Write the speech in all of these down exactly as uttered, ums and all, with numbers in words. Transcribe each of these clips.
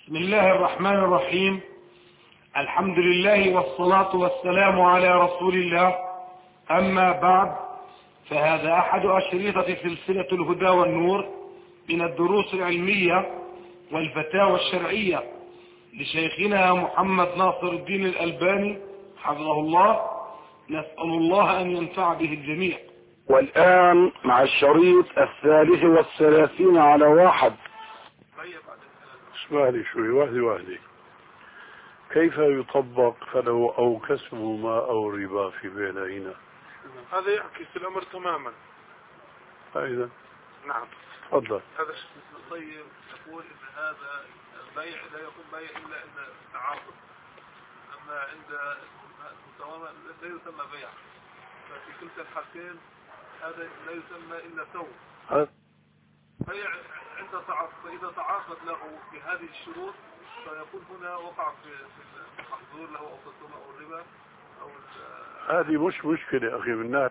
بسم الله الرحمن الرحيم. الحمد لله والصلاة والسلام على رسول الله. أما بعد، فهذا أحد أشرطة سلسلة الهدى والنور من الدروس العلمية والفتاوى الشرعية لشيخنا محمد ناصر الدين الألباني حفظه الله. نسأل الله أن ينفع به الجميع. والآن مع الشريط الثالث والثلاثين على واحد. اسمع لي شوي، واحدة واحدة. كيف يطبق فلو أو كسب ما أو ربا في بينهما؟ هذا يعكس الأمر تماما. أيضا نعم، تفضل. هذا الطيب يقول إن هذا البيع لا يكون بيع إلا إن تعاقد، أما عند المساومة لا يسمى بيع، ففي كلتا الحالتين هذا لا يسمى إلا سوم. بيع عند تعاقد، فإذا تعاقد له بهذه الشروط فيكون هنا وقع في المحظور له أو السوم أو الربا أو هذه مش مشكلة أخي بالناس.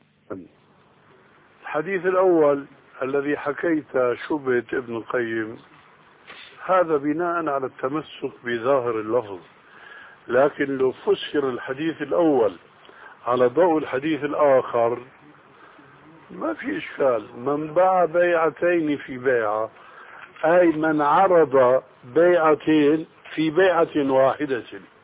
الحديث الأول الذي حكيت شبهة ابن القيم هذا بناء على التمسك بظاهر اللفظ، لكن لو فسر الحديث الأول على ضوء الحديث الآخر ما في إشكال. من باع بيعتين في بيعة، أي من عرض بيعتين في بيعة واحدة،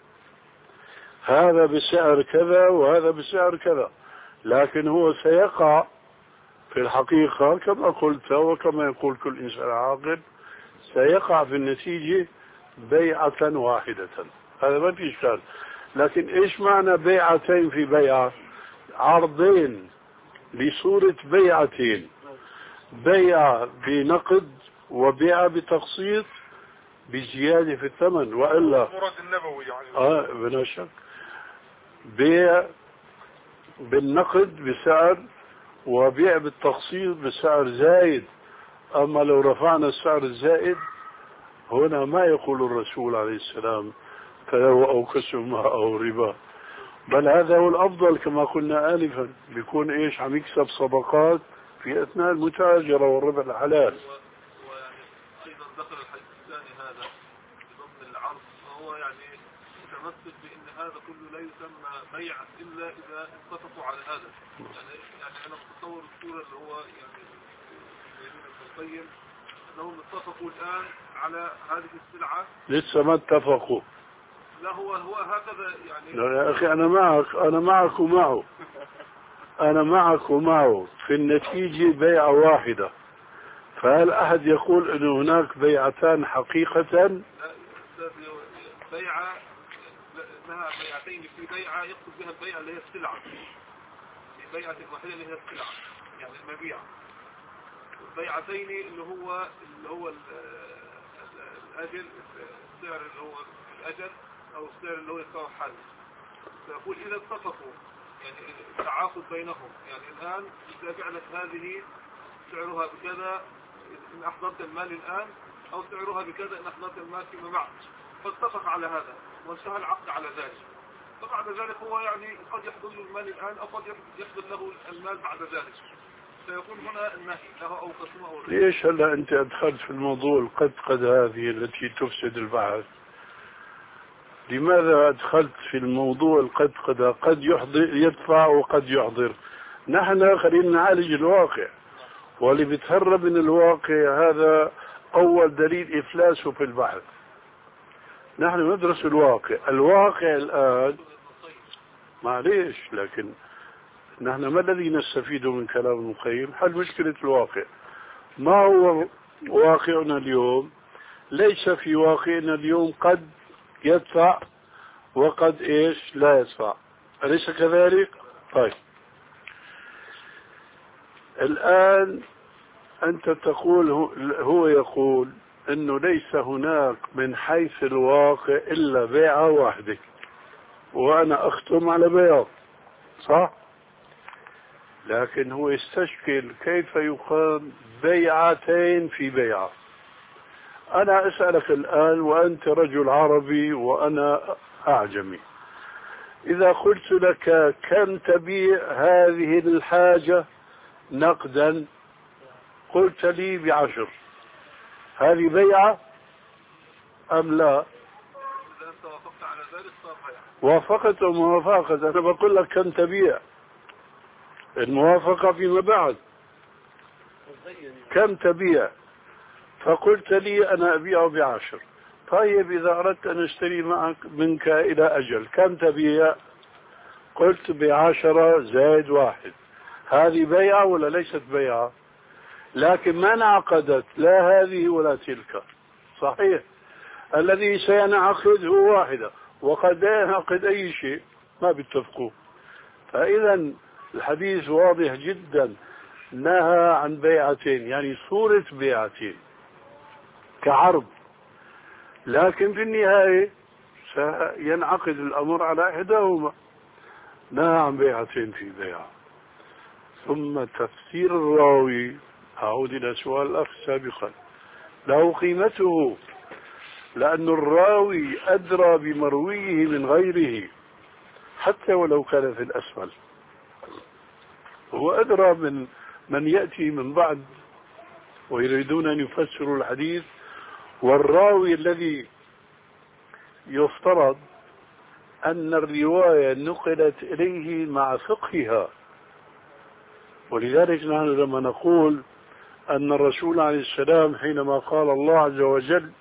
هذا بسعر كذا وهذا بسعر كذا، لكن هو سيقع في الحقيقة كما قلت وكما يقول كل إنسان عاقل، سيقع في النتيجة بيعة واحدة. هذا ما في إشكال. لكن إيش معنى بيعتين في بيعة؟ عرضين لصورة بيعتين، بيع بنقد وبيع بتقسيط بزيادة في الثمن، وإلا المراد النبوي يعني. آه بلا شك بيع بالنقد بسعر وبيع بالتقسيط بسعر زايد. أما لو رفعنا السعر الزائد هنا ما يقول الرسول عليه السلام فلو أو كسب ما أو ربا، بل هذا هو الأفضل كما قلنا آنفا، بيكون إيش عم يكسب صدقات في أثناء المتاجرة والربح الحلال. ويعني أيضا ذكر الحديث الثاني هذا ضمن العرض، وهو يعني متمسك بأن هذا كله لا يسمى بيع إلا إذا اتفقوا على هذا. يعني يعني أنا أتصور الصورة اللي هو يعني ابن القيم أنهم اتفقوا الآن على هذه السلعة، لسه ما اتفقوا. لا هو هو هكذا يعني. لا يا أخي أنا معك، أنا معك ومعه، أنا معك ومعه في النتيجة بيعة واحدة. فهل أحد يقول أن هناك بيعتان حقيقة؟ لا، بيعة انها بيعتين في بيعة يقصد بها البيعة اللي هي السلعة، في بيعة واحدة اللي هي السلعة يعني المبيع. بيعتين اللي هو اللي هو الأجل، السعر اللي هو الأجل أو السعر اللي هو يساوي حل. فيقول إذا اتفقوا يعني التعاقد بينهم، يعني الآن إذا فعلت هذه سعرها بكذا إن أحضرت المال الآن، أو سعرها بكذا إن أحضرت المال فيما بعد، فاتفق على هذا وانتهى العقد على ذلك. فبعد ذلك هو يعني قد يحضر له المال الآن أو قد يحضر له المال بعد ذلك، فيكون هنا النهي له أو قسمه أو الربا. ليش هلا أنت أدخلت في الموضوع القد قد هذه التي تفسد البحث؟ لماذا أدخلت في الموضوع القد قد؟ قد يحضر يدفع وقد يحضر. نحن خلينا نعالج الواقع، واللي بيتهرب من الواقع هذا أول دليل إفلاسه في البحث. نحن ندرس الواقع. الواقع الآن معليش، لكن نحن ما الذي نستفيد من كلام ابن القيم؟ حل مشكلة الواقع. ما هو واقعنا اليوم؟ ليس في واقعنا اليوم قد يدفع وقد إيش لا يدفع، أليس كذلك؟ طيب الآن أنت تقول، هو يقول أنه ليس هناك من حيث الواقع إلا بيعة واحدة، وأنا أختم على بياض، صح؟ لكن هو يستشكل كيف يقام بيعتين في بيعة. أنا أسألك الآن وأنت رجل عربي وأنا أعجمي، إذا قلت لك كم تبيع هذه الحاجة نقدا، قلت لي بعشر، هذه بيعة أم لا؟ إذا أنت وافقت على ذلك صار بيع. وافقت وموافقة، أنا بقول لك كم تبيع، الموافقة فيما بعد كم تبيع، فقلت لي أنا أبيع بعشر. طيب إذا أردت أن أشتري معك منك إلى أجل كم تبيع؟ قلت بعشرة زائد واحد. هذه بيعة ولا ليست بيعة؟ لكن ما انعقدت لا هذه ولا تلك. صحيح، الذي سينعقد هو واحدة، وقد لا ينعقد أي شيء ما بيتفقوا. فإذا الحديث واضح جدا، نهى عن بيعتين، يعني صورة بيعتين كعرض، لكن في النهاية سينعقد الأمر على إحداهما. نهى عن بيعتين في بيعة. ثم تفسير الراوي، أعود إلى سؤال الأخ سابقا، له قيمته، لأن الراوي أدرى بمرويه من غيره حتى ولو كان في الأسفل، هو أدرى من من يأتي من بعد ويريدون أن يفسروا الحديث. والراوي الذي يفترض أن الرواية نقلت إليه مع فقهها، ولذلك نحن لما نقول أن الرسول عليه السلام حينما قال الله عز وجل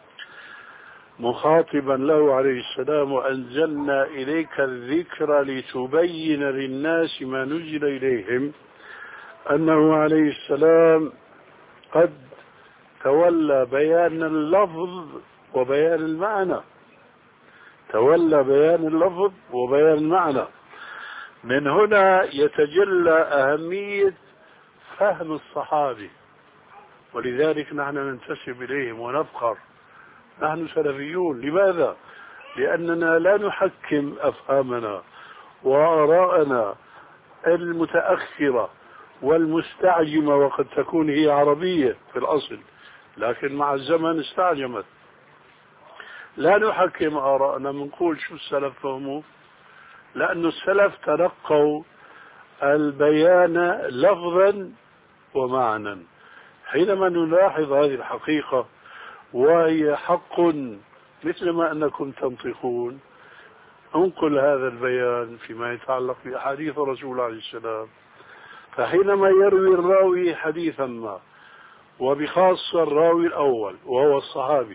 مخاطبا له عليه السلام وأنزلنا إليك الذكر لتبين للناس ما نزل إليهم، أنه عليه السلام قد تولى بيان اللفظ وبيان المعنى، تولى بيان اللفظ وبيان المعنى. من هنا يتجلى أهمية فهم الصحابي، ولذلك نحن ننتسب إليهم ونفخر، نحن سلفيون. لماذا؟ لأننا لا نحكم أفهامنا وآراءنا المتأخرة والمستعجمة، وقد تكون هي عربية في الأصل لكن مع الزمن استعجمت. لا نحكم آراءنا، منقول شو السلف فهموا، لأن السلف تلقوا البيان لفظا ومعنى. حينما نلاحظ هذه الحقيقة وهي حق مثل ما أنكم تنطقون، انقل هذا البيان فيما يتعلق بأحاديث الرسول عليه السلام. فحينما يروي الراوي حديثا ما، وبخاصة الراوي الأول وهو الصحابي،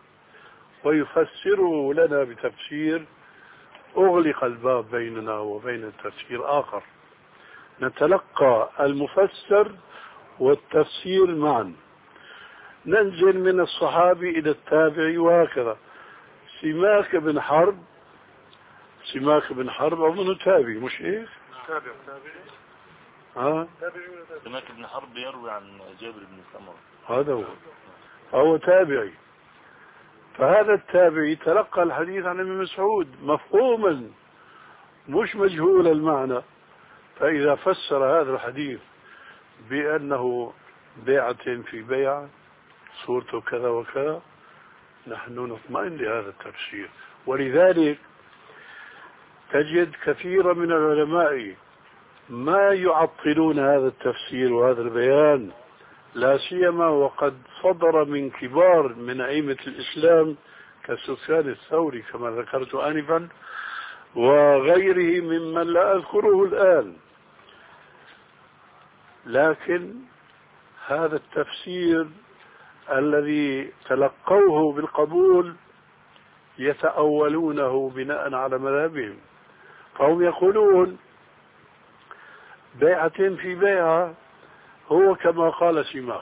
ويفسره لنا بتفسير، أغلق الباب بيننا وبين التفسير آخر، نتلقى المفسر والتفسير معا، ننزل من الصحابي إلى التابعي وهكذا. سماك بن حرب سماك بن حرب أظن تابعي مش إيه؟ تابع تابعي. ها؟ سماك بن حرب يروي عن جابر بن سمرة، هذا هو هو تابعي. فهذا التابعي تلقى الحديث عن ابن مسعود مفهوما مش مجهول المعنى، فإذا فسر هذا الحديث بأنه بيعة في بيعة صورته كذا وكذا، نحن نطمئن لهذا التفسير. ولذلك تجد كثيرا من العلماء ما يعطلون هذا التفسير وهذا البيان، لا سيما وقد صدر من كبار من أئمة الإسلام كسفيان الثوري كما ذكرت آنفا، وغيره ممن لا أذكره الآن. لكن هذا التفسير الذي تلقوه بالقبول يتأولونه بناء على مذهبهم، فهم يقولون بيعة في بيعة هو كما قال سماك،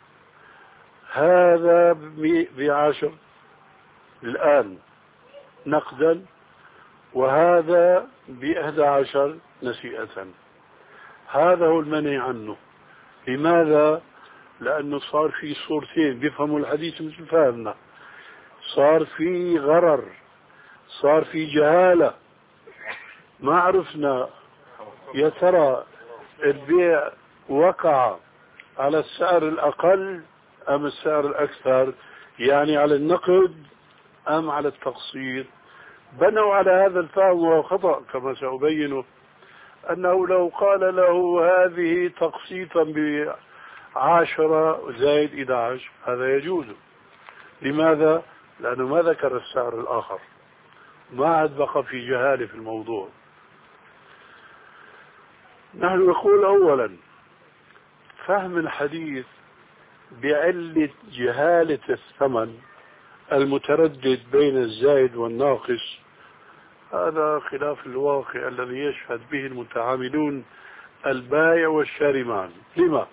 هذا بعشر الآن نقدا، وهذا بإحدى عشر نسيئة. هذا هو المنع عنه. لماذا؟ لأنه صار في صورتين بيفهموا الحديث مثل فهمنا، صار في غرر، صار في جهالة، ما عرفنا يا ترى البيع وقع على السعر الأقل أم السعر الأكثر، يعني على النقد أم على التقسيط. بنوا على هذا الفهم وهو خطأ كما سأبينه، أنه لو قال له هذه تقسيطا بعشرة زائد إحدى عشر هذا يجوز. لماذا؟ لأنه ما ذكر السعر الآخر، ما عاد بقى في جهالة في الموضوع. نحن نقول أولا فهم الحديث بعلة جهالة الثمن المتردد بين الزائد والناقص، هذا خلاف الواقع الذي يشهد به المتعاملون البائع والشاري معا. لما؟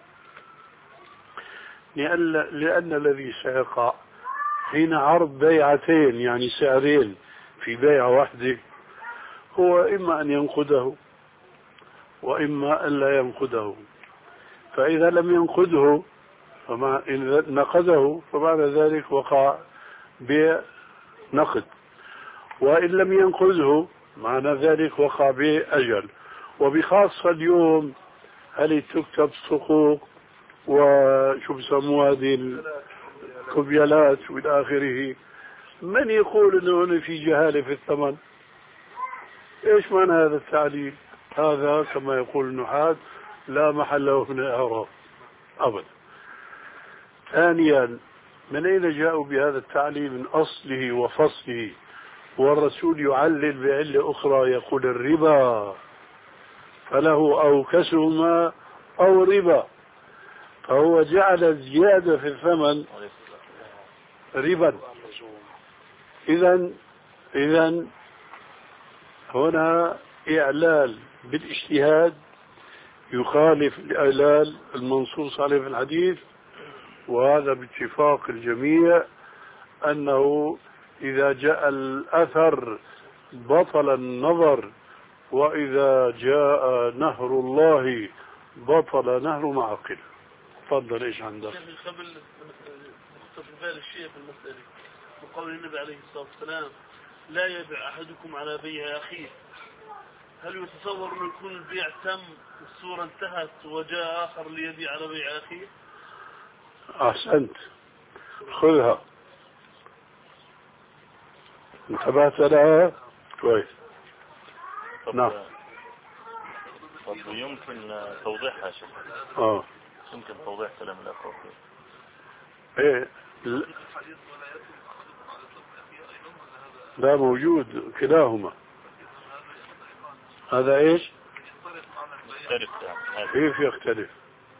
لأن, لأن الذي سيقع حين عرض بيعتين يعني سعرين في بيعة واحدة هو إما أن ينقده وإما أن لا ينقده. فإذا لم ينقده فمع إن نقده فمعنى ذلك وقع بيع نقد، وإن لم ينقذه معنى ذلك وقع بأجل. وبخاصة اليوم هل تكتب صكوك وشو بسموها هذه الكوبيالات والى اخره، من يقول انه هنا في جهالة في الثمن؟ ايش معنى هذا التعليل؟ هذا كما يقول النحاة لا محل له من الاعراب ابدا. ثانيا، من اين جاءوا بهذا التعليل من اصله وفصله؟ والرسول يعلل بعلة اخرى يقول الربا فله او كسهما او ربا، فهو جعل زيادة في الثمن ربا. إذن إذن هنا إعلال بالاجتهاد يخالف الإعلال المنصوص عليه في الحديث، وهذا باتفاق الجميع أنه إذا جاء الأثر بطل النظر، وإذا جاء نهر الله بطل نهر معقل. تفضل. ايش عندك؟ قبل اختصر بال الشيء في المسألة وقول النبي عليه الصلاة والسلام لا يبيع أحدكم على بيع أخيه، هل يتصور أن يكون البيع تم والصورة انتهت وجاء آخر ليبيع على بيع أخيه؟ أحسنت، خذها، انتبهت لها كويس. نعم. طب يمكن توضيحها شيء؟ اه يمكن توضيح كلام الأخوة. ايه لا موجود كلاهما. هذا ايش؟ يختلف يعني. كيف يختلف؟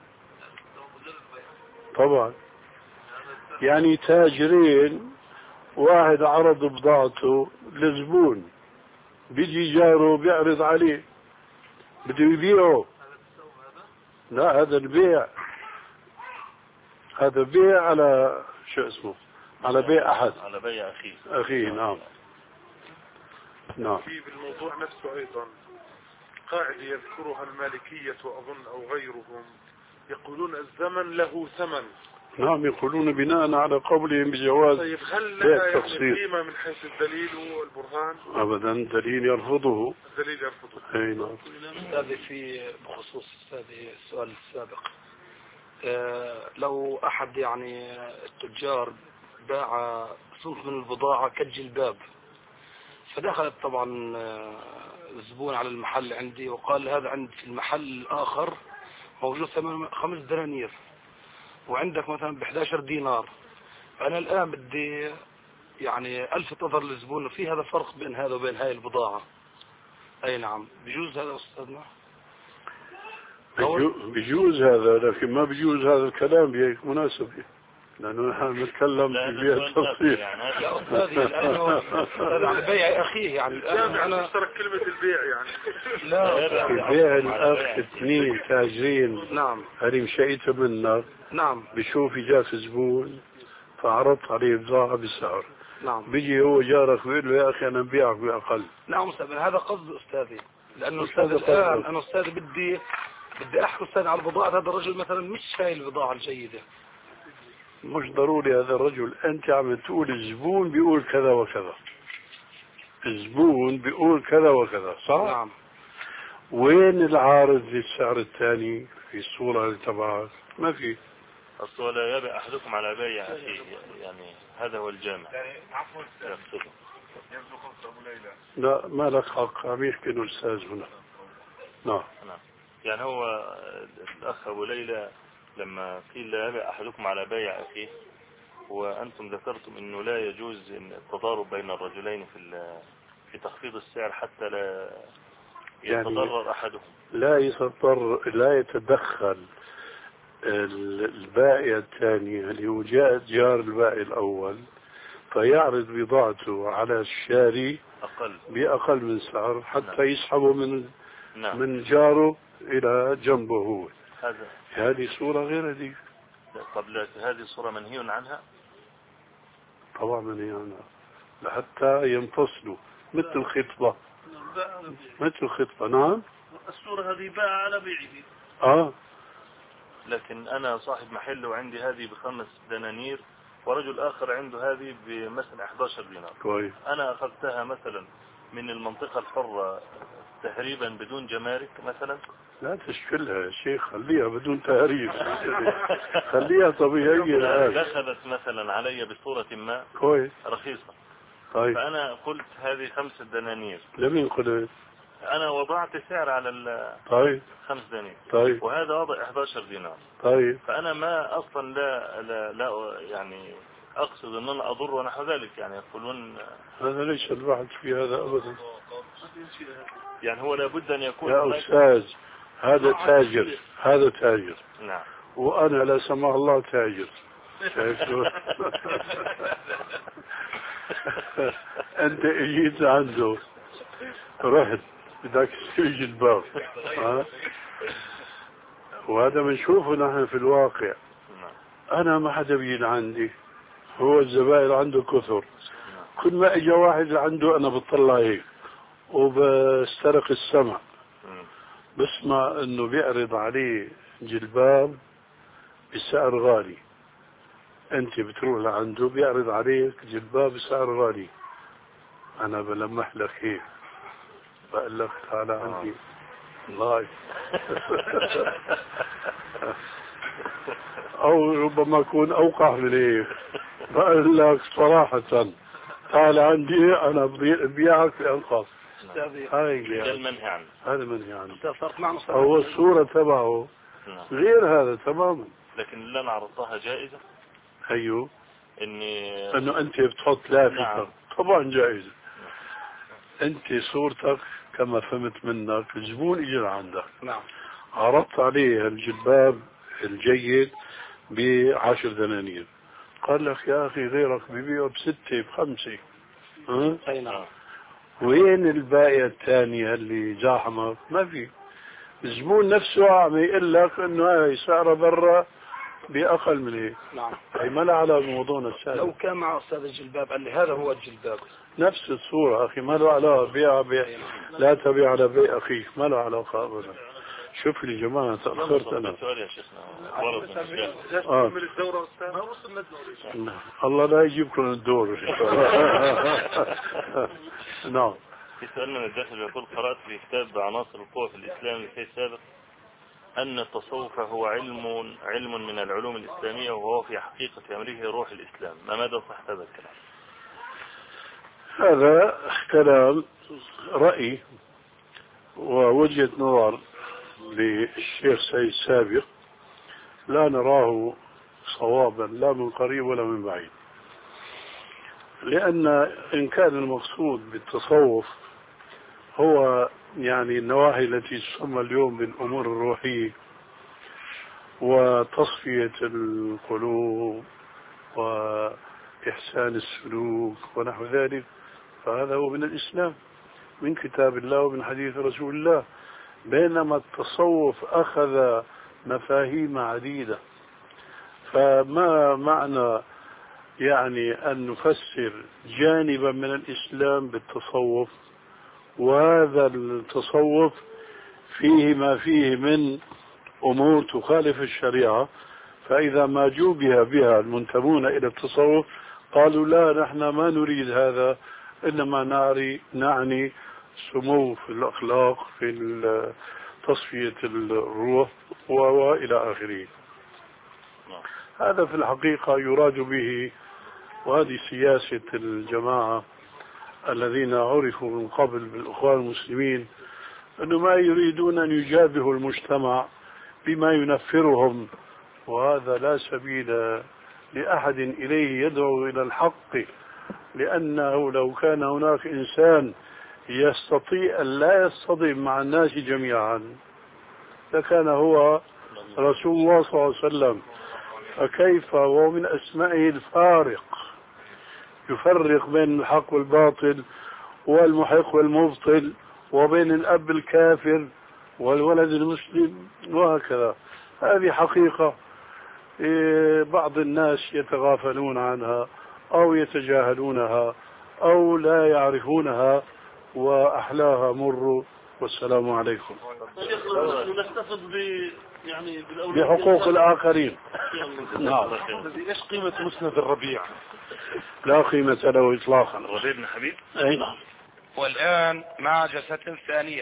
طبعا يعني تاجرين، واحد عرض بضاعته لزبون، بيجي جاره بيعرض عليه بده يبيعه. لا هذا البيع، هذا بيع على شو اسمه، على بيع أحد، على بيع أخيه. أخيه. نعم نعم. في بالموضوع نفسه أيضا قاعدة يذكرها المالكية أظن أو غيرهم، يقولون الزمن له ثمن. نعم يقولون بناء على قولهم بجواز. طيب هل بيع لها يعني تقسيط قيمة من حيث الدليل والبرهان؟ أبدا، دليل يرفضه. الدليل يرفضه. أي نعم. هذا في بخصوص هذه السؤال السابق. آه لو أحد يعني التجار باع صنف من البضاعة كالجلباب، فدخلت طبعا الزبون على المحل عندي وقال هذا عند في المحل الآخر موجود ثمن خمس دنانير وعندك مثلا ب إحدى عشرة دينار، فأنا الآن بدي يعني ألفت نظر للزبون في هذا فرق بين هذا وبين هاي البضاعة. أي نعم بيجوز هذا أستاذنا؟ بيجوز هذا، لكن ما بيجوز هذا الكلام بهيك مناسبة، لأنه نحن نتكلم في بيع التفصيل. لا أستاذي لأنه هذا على بيع أخيه يعني الآن أنا اشترك كلمة البيع يعني. لا في بيع الأخ اثنين تاجرين. نعم. هذه مشيته منا. نعم. بشوف جاك زبون فعرضت عليه بضاعة بسعر. نعم. بيجي هو جارك ويقول له يا أخي أنا ببيعك بأقل. نعم أستاذ، هذا قصد أستاذي، لأنه أستاذ الآن أنا أستاذ بدي بدي أحكي أستاذ على البضاعة، هذا الرجل مثلا مش شايل البضاعة الجيدة. مش ضروري هذا الرجل، أنت عم تقول الزبون بيقول كذا وكذا، الزبون بيقول كذا وكذا، صح؟ نعم. وين العارض للسعر الثاني في الصورة اللي تبعك؟ ما في. أصل لا يبيع أحدكم على بيع أخيه، يعني هذا هو الجامع. عفوا يقصده. يبدو خمسة أبو ليلى. لا ما لك حق، عم يحكي الأستاذ هنا. نعم. نعم. يعني هو الأخ أبو ليلى لما قيل لا يبيع أحدكم على بيع أخيه وأنتم ذكرتم أنه لا يجوز التضارب بين الرجلين في في تخفيض السعر حتى لا يتضرر يعني أحدهم. لا يتضرر، لا يتدخل البائع الثاني اللي هو جاء جار البائع الأول فيعرض بضاعته على الشاري أقل بأقل من سعر حتى نعم. يسحبه من نعم. من جاره إلى جنبه هو. هذا هذه صورة غير هذه. طب هذه صورة منهي عنها؟ طبعا منهي عنها لحتى ينفصلوا مثل الخطبة. مثل الخطبة. نعم. الصورة هذه باع على بيعه. اه لكن أنا صاحب محل وعندي هذه بخمس دنانير ورجل آخر عنده هذه بمثلا أحد عشر دينار. كويس. أنا أخذتها مثلا من المنطقة الحرة تهريبا بدون جمارك مثلا. لا تشكلها يا شيخ، خليها بدون تهريب. خليها طبيعية الآن. دخلت مثلا علي بصورة ما كويس رخيصة. طيب. فأنا قلت هذه خمس دنانير. لمين قلت؟ أنا وضعت سعر على ال طيب خمس دنانير. طيب. وهذا وضع أحد عشر دينار. طيب. فأنا ما أصلا لا لا, لا يعني أقصد أن أنا أضر ونحو ذلك، يعني يقولون هذا ليس البحث في هذا أبدا. يعني هو لابد أن يكون يا أستاذ هذا تاجر، هذا تاجر. نعم. وأنا لا سمح الله تاجر. أنت اجيت عنده رحت بدك تشتري جلباب، ها؟ وهذا بنشوفه نحن في الواقع. أنا ما حدا بيجي عندي، هو الزبائن عنده كثر. كل ما اجى واحد عنده أنا بطلع هيك وبسترق السمع، بسمع إنه بيعرض عليه جلباب بسعر غالي. أنت بتروح لعنده بيعرض عليك جلباب بسعر غالي. أنا بلمح لك هيك بقول لك تعال عندي الله. أو ربما أكون أوقع من هيك بقول لك صراحة تعال عندي أنا ببيعك بأنقص. هذا المنهي عنه. هذا منهي عنه. هو الصورة تبعه غير هذا تماما. لكن اللي أنا عرضتها جائزة. أيوه. إني إنه أنت بتحط لافتة. نعم. طبعا جائزة. نعم. أنت صورتك كما فهمت منك الزبون إجى عندك. نعم. عرضت عليه الجلباب الجيد بعشر دنانير، قال لك يا أخي غيرك ببيعه بستة بخمسة. ها؟ أي نعم. وين البائع الثانية اللي زاحمك؟ ما في. الزبون نفسه عم يقول لك انه هاي سعره برا باقل من هيك. نعم. هي ما لها علاقه بموضوعنا السابق. لو كان مع استاذ الجلباب قال لي هذا هو الجلباب نفس الصورة اخي، ما له علاقه. بيع بيع لا تبيع على بيع اخيك، ما له علاقه ابدا. شوف لي جماعه تاخرت انا. سؤال يا شيخنا. آه. الله لا يجيبكم الدور. نعم. في سؤال من الداخل يقول قرأت في كتاب عناصر القوة في الإسلام لكي سابق أن التصوف هو علم علم من العلوم الإسلامية وهو في حقيقة أمره روح الإسلام، ما مدى صحة هذا الكلام؟ هذا كلام رأي ووجهة نظر للشيخ سيد سابق لا نراه صوابا لا من قريب ولا من بعيد، لأن إن كان المقصود بالتصوف هو يعني النواحي التي تسمى اليوم بالأمور الروحية وتصفية القلوب وإحسان السلوك ونحو ذلك، فهذا هو من الإسلام من كتاب الله ومن حديث رسول الله. بينما التصوف أخذ مفاهيم عديدة، فما معنى يعني أن نفسر جانبا من الإسلام بالتصوف وهذا التصوف فيه ما فيه من أمور تخالف الشريعة، فإذا ما جوبها بها المنتمون إلى التصوف قالوا لا نحن ما نريد هذا، إنما نعني, نعني سمو في الأخلاق في تصفية الروح وإلى آخره. هذا في الحقيقة يراد به، وهذه سياسة الجماعة الذين عرفوا من قبل بالإخوان المسلمين، أنه ما يريدون أن يجابهوا المجتمع بما ينفرهم، وهذا لا سبيل لأحد إليه يدعو إلى الحق، لأنه لو كان هناك إنسان يستطيع أن لا يصطدم مع الناس جميعا لكان هو رسول الله صلى الله عليه وسلم. فكيف ومن أسمائه الفارق، يفرق بين الحق والباطل والمحق والمبطل، وبين الأب الكافر والولد المسلم وهكذا. هذه حقيقة بعض الناس يتغافلون عنها أو يتجاهلونها أو لا يعرفونها، وأحلاها مر. والسلام عليكم. نحتفظ ب يعني بحقوق الآخرين. نعم. ايش قيمة مسند الربيع؟ لا قيمة له إطلاقا. الربيع بن حبيب. أي نعم. والآن مع جلسة ثانية.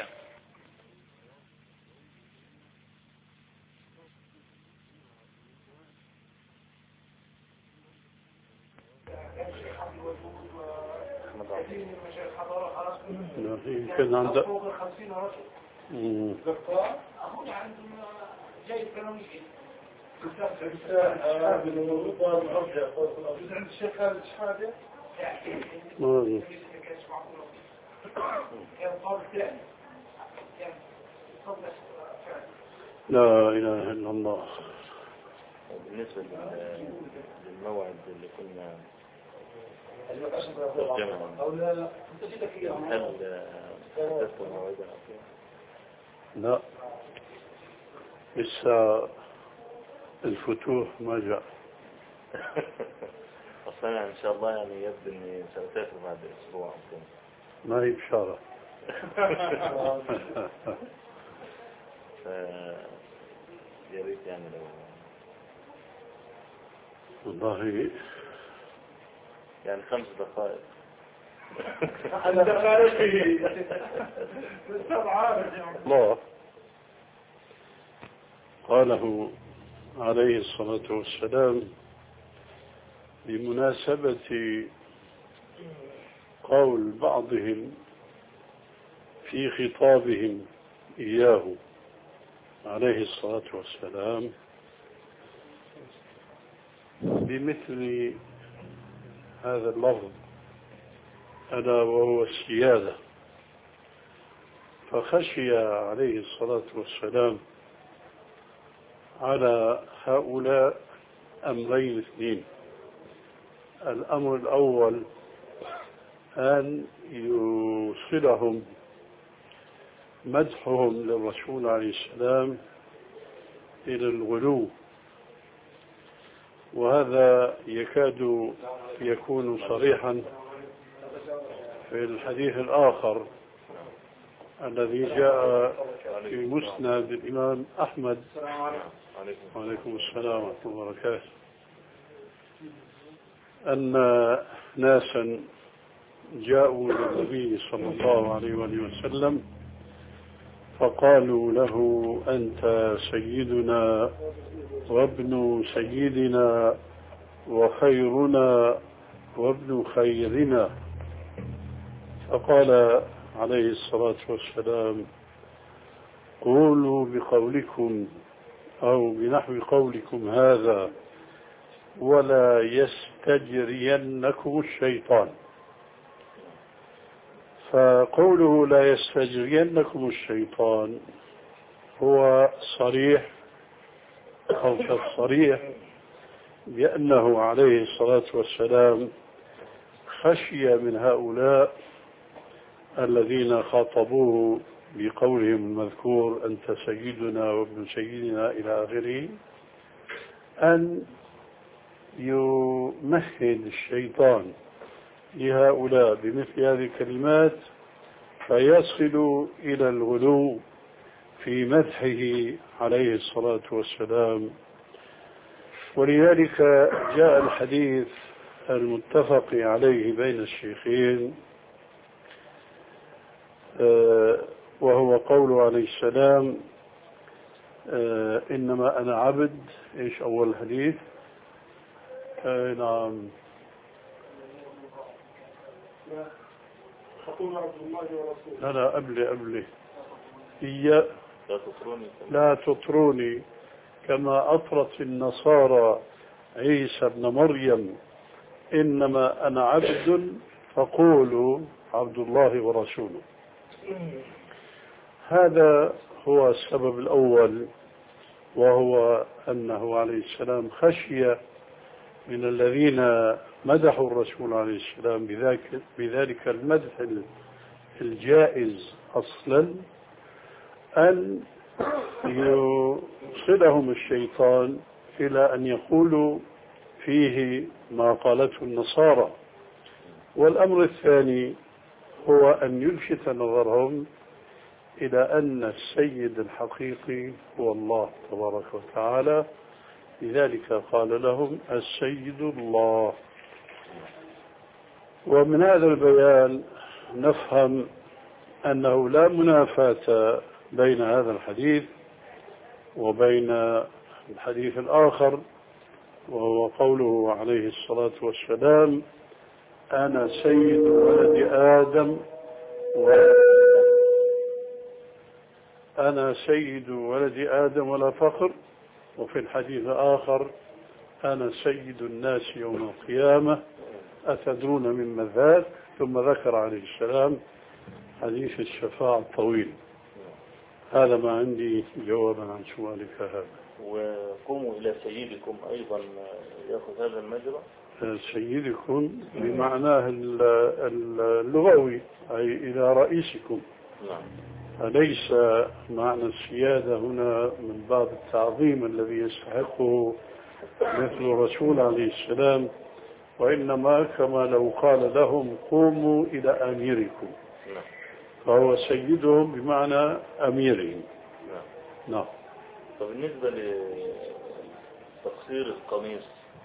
كان عندك لا إله إلا الله. بالنسبة للموعد اللي كنا لا لسه الفتوح ما جاء. أصلا إن شاء الله يعني يبدو إني سأسافر بعد أسبوع. ما هي بشارة. يا ريت يعني لو والله يعني خمس دقائق. الله قاله عليه الصلاة والسلام بمناسبة قول بعضهم في خطابهم إياه عليه الصلاة والسلام بمثل هذا اللفظ ألا وهو السيادة. فخشي عليه الصلاة والسلام على هؤلاء أمرين اثنين. الأمر الأول أن يوصلهم مدحهم للرسول عليه السلام إلى الغلو، وهذا يكاد يكون صريحا في الحديث الآخر الذي جاء في مسند الإمام أحمد. وعليكم السلام ورحمة الله وبركاته. أن ناسا جاءوا للنبي صلى الله عليه وسلم فقالوا له أنت سيدنا وابن سيدنا وخيرنا وابن خيرنا. فقال عليه الصلاة والسلام قولوا بقولكم أو بنحو قولكم هذا ولا يستجرينكم الشيطان. فقوله لا يستجرينكم الشيطان هو صريح أو كالصريح بأنه عليه الصلاة والسلام خشي من هؤلاء الذين خاطبوه بقولهم المذكور أنت سيدنا وابن سيدنا إلى آخره أن يمهد الشيطان لهؤلاء بمثل هذه الكلمات فيصل إلى الغلو في مدحه عليه الصلاة والسلام. ولذلك جاء الحديث المتفق عليه بين الشيخين وهو قوله عليه السلام إنما أنا عبد. إيش أول الحديث؟ نعم لا لا قبلي قبلي إيا لا تطروني كما أطرت النصارى عيسى ابن مريم إنما أنا عبد فقولوا عبد الله ورسوله. هذا هو السبب الأول، وهو أنه عليه السلام خشي من الذين مدحوا الرسول عليه السلام بذلك, بذلك المدح الجائز أصلا أن يوصلهم الشيطان إلى أن يقولوا فيه ما قالته النصارى. والأمر الثاني هو أن يلفت نظرهم إلى أن السيد الحقيقي هو الله تبارك وتعالى، لذلك قال لهم السيد الله. ومن هذا البيان نفهم أنه لا منافاة بين هذا الحديث وبين الحديث الآخر، وهو قوله عليه الصلاة والسلام أنا سيد ولد آدم و أنا سيد ولد آدم ولا فخر. وفي الحديث الآخر أنا سيد الناس يوم القيامة أتدرون مما ذاك، ثم ذكر عليه السلام حديث الشفاعة الطويل. هذا ما عندي جوابا عن سؤالك هذا. وقوموا إلى سيدكم أيضا يأخذ هذا المجرى؟ سيدكم بمعناه اللغوي أي إلى رئيسكم. نعم. أليس معنى السيادة هنا من باب التعظيم الذي يستحقه مثل الرسول عليه السلام، وإنما كما لو قال لهم قوموا إلى أميركم، فهو سيدهم بمعنى أميرهم. نعم. فبالنسبة لتقصير القميص،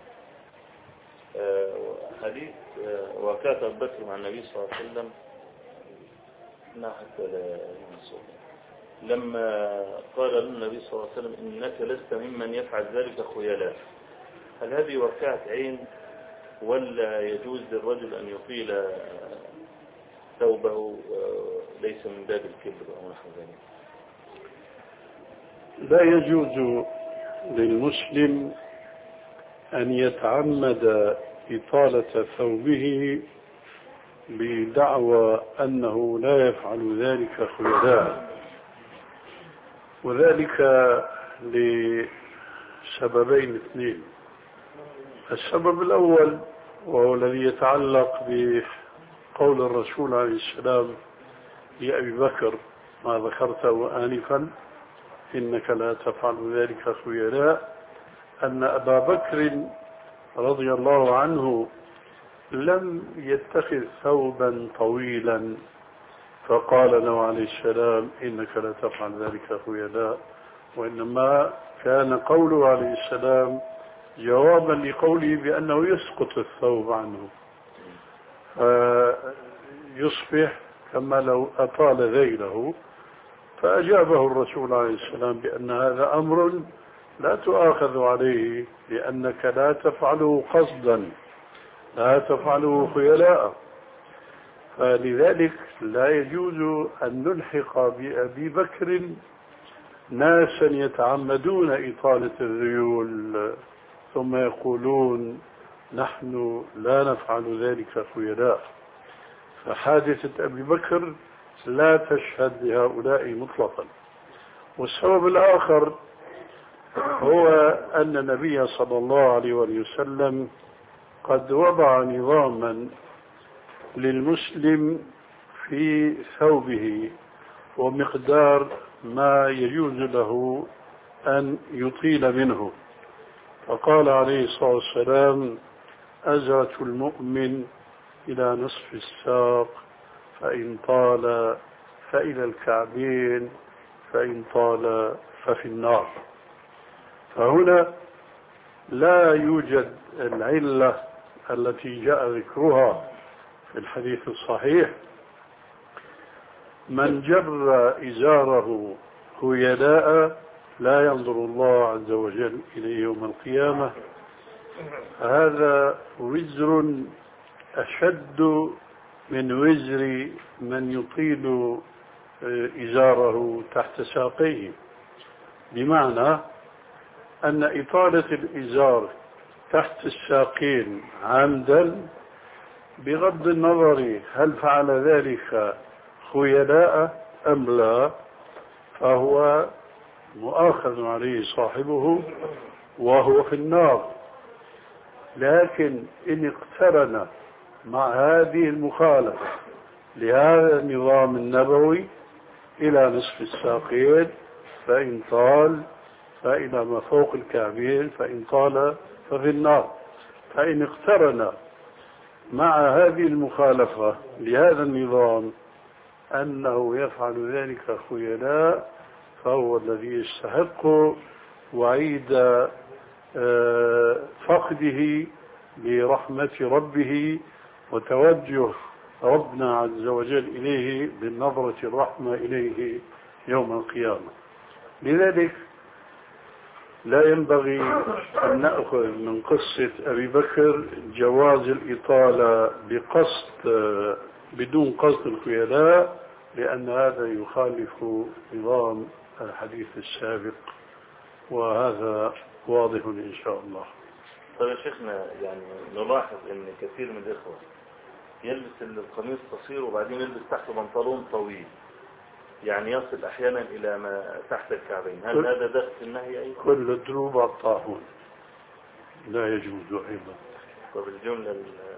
حديث وكاتب أبو بكر مع النبي صلى الله عليه وسلم حتى لما قال للنبي صلى الله عليه وسلم إنك لست ممن يفعل ذلك خيلاء، هل هذه وقعت عين ولا يجوز للرجل أن يطيل ثوبه ليس من باب الكبر أو نحو ذلك؟ لا يجوز للمسلم أن يتعمد إطالة ثوبه بدعوى أنه لا يفعل ذلك خيلاء، وذلك لسببين اثنين. السبب الأول وهو الذي يتعلق بقول الرسول عليه السلام لأبي بكر ما ذكرته آنفا إنك لا تفعل ذلك خيلاء، أن أبا بكر رضي الله عنه لم يتخذ ثوبا طويلا فقال له عليه السلام إنك لا تفعل ذلك خيلاء، وإنما كان قوله عليه السلام جوابا لقوله بأنه يسقط الثوب عنه فيصبح كما لو أطال ذيله. فأجابه الرسول عليه السلام بأن هذا أمر لا تؤاخذ عليه لأنك لا تفعله قصدا، لا تفعله خيلاء. فلذلك لا يجوز أن نلحق بأبي بكر ناسا يتعمدون إطالة الذيول ثم يقولون نحن لا نفعل ذلك خيلاء. فحادثة أبي بكر لا تشهد لهؤلاء مطلقا. والسبب الآخر هو أن النبي صلى الله عليه وسلم قد وضع نظاما للمسلم في ثوبه ومقدار ما يجوز له أن يطيل منه، فقال عليه الصلاة والسلام أزرة المؤمن إلى نصف الساق فإن طال فإلى الكعبين فإن طال ففي النار. فهنا لا يوجد العلة التي جاء ذكرها في الحديث الصحيح من جر إزاره خيلاء لا ينظر الله عز وجل إليه يوم القيامة. هذا وزر أشد من وزر من يطيل إزاره تحت ساقيه، بمعنى أن إطالة الإزار تحت الساقين عمدا بغض النظر هل فعل ذلك خيلاء أم لا، فهو مؤاخذ عليه صاحبه وهو في النار. لكن إن اقترن مع هذه المخالفة لهذا النظام النبوي إلى نصف الساقين فإن طال فإلى ما فوق الكعبين فإن طال ففي النار. فإن اقترن مع هذه المخالفة لهذا النظام أنه يفعل ذلك خيلاء فهو الذي يستحق وعيد فقده لرحمة ربه وتوجه ربنا عز وجل إليه بالنظرة الرحمة إليه يوم القيامة. لذلك لا ينبغي أن نأخذ من قصة أبي بكر جواز الإطالة بقصد بدون قصد الخيلاء، لأن هذا يخالف نظام الحديث السابق، وهذا واضح إن شاء الله. طيب يا شيخنا، يعني نلاحظ أن كثير من الإخوة يلبس القميص قصير وبعدين يلبس تحته بنطلون طويل، يعني يصل أحيانا إلى ما تحت الكعبين، هل هذا داخل في النهي أيضا؟ كل الدروب على الطاحون لا يجوز أيضا. طب الجملة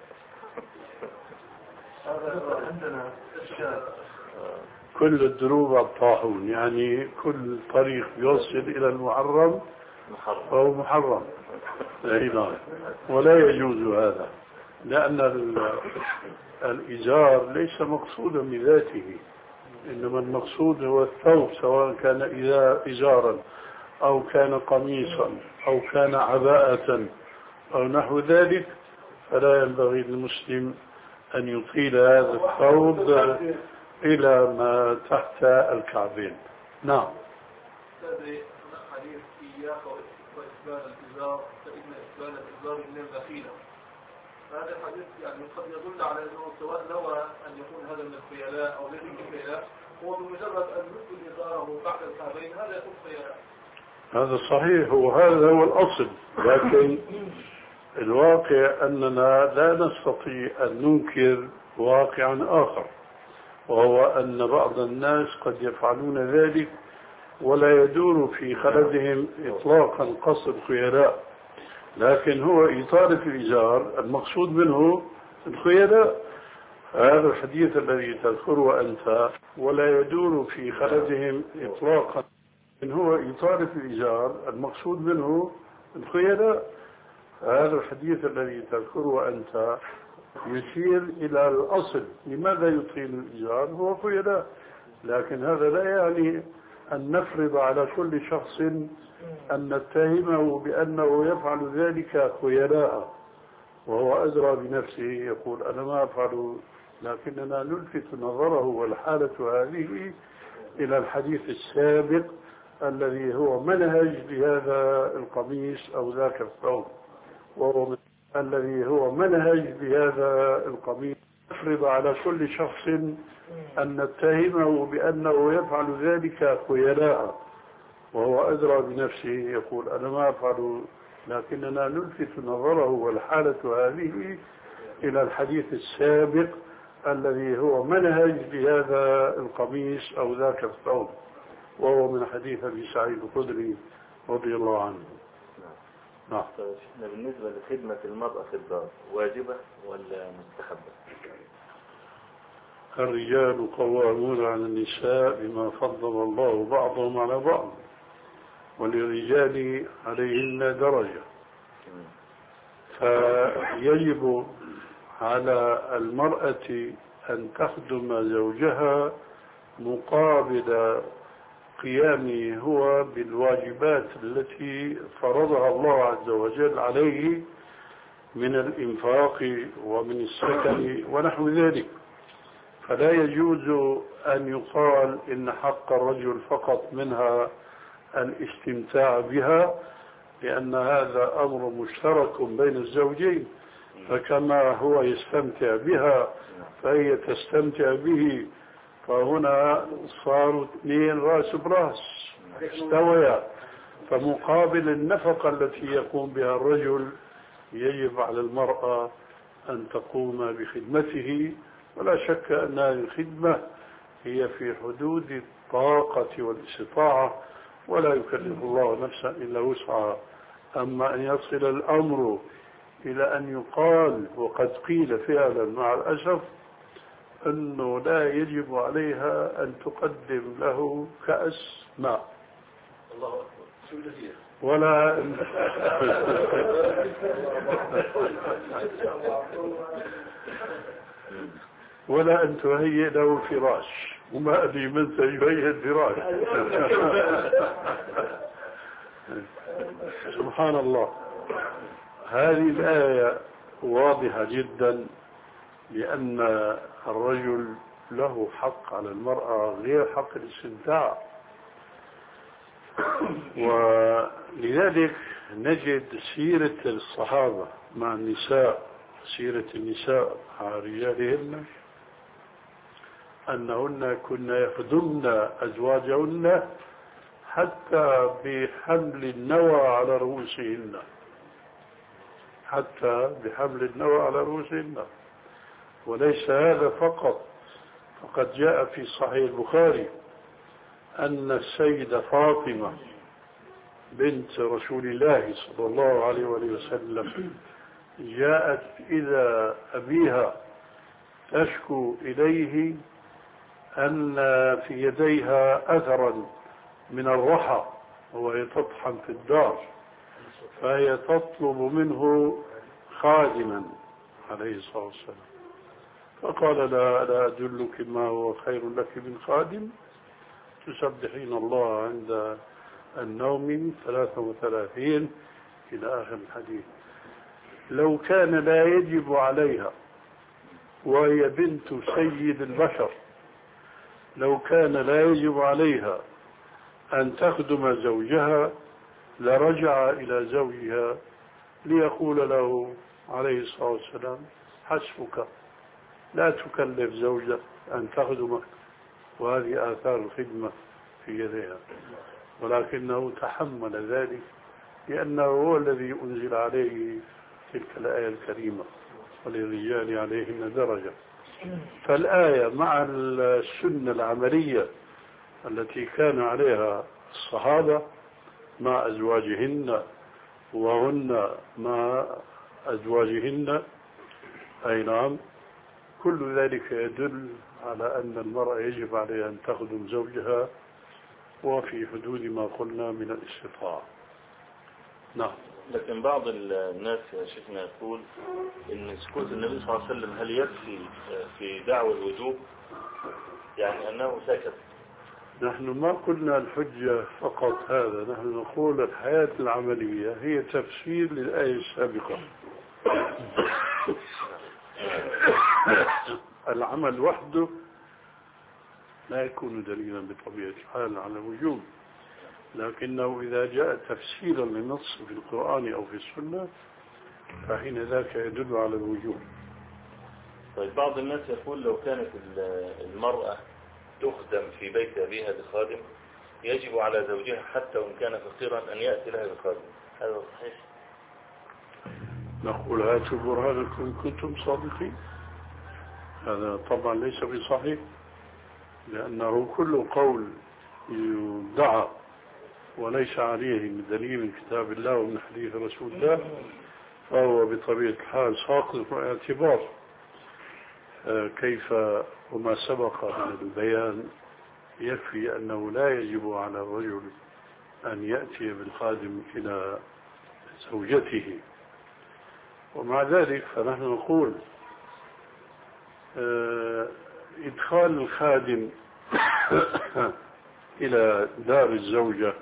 هذا عندنا كل الدروب على الطاحون، يعني كل طريق يوصل إلى المحرم محرم فهو محرم أيضا، ولا يجوز هذا، لأن الإزار ليس مقصودا بذاته، إنما المقصود هو الثوب، سواء كان إزارا أو كان قميصا أو كان عباءة أو نحو ذلك، فلا ينبغي للمسلم أن يطيل هذا الثوب إلى ما تحت الكعبين. نعم. حديث إياك وإسبال الإزار فإن إسبال الإزار من البخيلة، هذا الحديث يعني قد يدل على أنه سواء نوى أن يكون هذا من الخيلاء أو ليس من الخيلاء، هو بمجرد أن يسبل إزاره بعد الكعبين هذا يكون خيلاء. هذا صحيح، وهذا هو الأصل، لكن الواقع أننا لا نستطيع أن ننكر واقعا آخر، وهو أن بعض الناس قد يفعلون ذلك ولا يدور في خلدهم إطلاقا قصد الخيلاء، لكن هو إطالة الإزار المقصود منه الخيلاء. هذا الحديث الذي تذكره أنت ولا يدور في خلدهم إطلاقا هو إطالة الإزار المقصود منه الخيلاء. هذا الحديث الذي تذكره أنت يشير إلى الأصل، لماذا يطيل الإزار؟ هو خيلاء، لكن هذا لا يعني أن نفرض على كل شخص أن نتهمه بأنه يفعل ذلك خيلاء وهو أدرى بنفسه، يقول أنا ما أفعل، لكننا نلفت نظره والحالة هذه إلى الحديث السابق الذي هو منهج لهذا القميص أو ذاك الثوب، وهو الذي هو منهج لهذا القميص. نفرض على كل شخص أن نتهمه بأنه يفعل ذلك خيلاء وهو أدرى بنفسه، يقول أنا ما أفعل، لكننا نلفت نظره والحالة هذه إلى الحديث السابق الذي هو منهج لهذا القميص أو ذاك الثوب، وهو من حديث أبي سعيد الخدري رضي الله عنه. نعم. بالنسبة لخدمة المرأة في الدار واجبة ولا مستحبة؟ الرجال قوامون على النساء بما فضل الله بعضهم على بعض، وللرجال عليهن درجة، فيجب على المرأة أن تخدم زوجها مقابل قيامه هو بالواجبات التي فرضها الله عز وجل عليه من الإنفاق ومن السكن ونحو ذلك. فلا يجوز أن يقال إن حق الرجل فقط منها الاستمتاع بها، لأن هذا أمر مشترك بين الزوجين، فكما هو يستمتع بها فهي تستمتع به، فهنا صاروا اثنين راس براس استويا. فمقابل النفقة التي يقوم بها الرجل يجب على المرأة أن تقوم بخدمته، ولا شك أن هذه الخدمة هي في حدود الطاقة والاستطاعة، ولا يكلف الله نفسا إلا وسعها. أما أن يصل الأمر إلى أن يقال، وقد قيل فعلا مع الأسف، أنه لا يجب عليها أن تقدم له كأس ماء الله أكبر، شو الجزيرة ولا ولا أن تهيئ له فراش، وما أدري من سيهيئ الفراش. سبحان الله. هذه الآية واضحة جدا، لأن الرجل له حق على المرأة غير حق الاستمتاع، ولذلك نجد سيرة الصحابة مع النساء، سيرة النساء مع رجالهن، أنهن كن يخدمن أزواجهن حتى بحمل النوى على رؤوسهن، حتى بحمل النوى على رؤوسهن. وليس هذا فقط، فقد جاء في صحيح البخاري أن السيدة فاطمة بنت رسول الله صلى الله عليه وسلم جاءت إلى أبيها تشكو إليه أن في يديها أثرا من الرحى وهي تطحن في الدار، فهي تطلب منه خادما عليه الصلاة والسلام، فقال لا لا أدلك ما هو خير لك من خادم تسبحين الله عند النوم ثلاثة وثلاثين إلى آخر الحديث. لو كان لا يجب عليها وهي بنت سيد البشر، لو كان لا يجب عليها أن تخدم زوجها لرجع إلى زوجها ليقول له عليه الصلاة والسلام حسبك، لا تكلف زوجك أن تخدمك، وهذه آثار الخدمة في يديها. ولكنه تحمل ذلك لأنه هو الذي أنزل عليه تلك الآية الكريمة وللرجال عليهن درجة. فالآية مع السنة العملية التي كان عليها الصحابة مع أزواجهن وهن مع أزواجهن، أي نعم، كل ذلك يدل على أن المرأة يجب عليها أن تخدم زوجها وفي حدود ما قلنا من الاستطاعة. نعم. لكن بعض الناس يا شيخنا يقول إن سكوت النبي صلى الله عليه وسلم هل يكفي في دعوة الوجوب، يعني أنه سكت؟ نحن ما قلنا الحجة فقط هذا، نحن نقول الحياة العملية هي تفسير للآية السابقة. العمل وحده لا يكون دليلا بطبيعة الحال على الوجوب، لكنه إذا جاء تفسيرا للنص في القرآن أو في السنة فحين ذاك يدل على الوجوب. طيب بعض الناس يقول لو كانت المرأة تخدم في بيت أبيها بخادم يجب على زوجها حتى وإن كان فقيرا أن يأتي لها بخادم، هذا صحيح؟ نقول هاتوا برهانكم إن كنتم صادقين. هذا طبعا ليس بصحيح، لأنه كل قول يدعى وليس عليه من دليل من كتاب الله ومن حديث رسول الله فهو بطبيعة الحال ساقط اعتبار. كيف وما سبق من البيان يكفي أنه لا يجب على الرجل أن يأتي بالخادم إلى زوجته. ومع ذلك فنحن نقول إدخال الخادم إلى دار الزوجة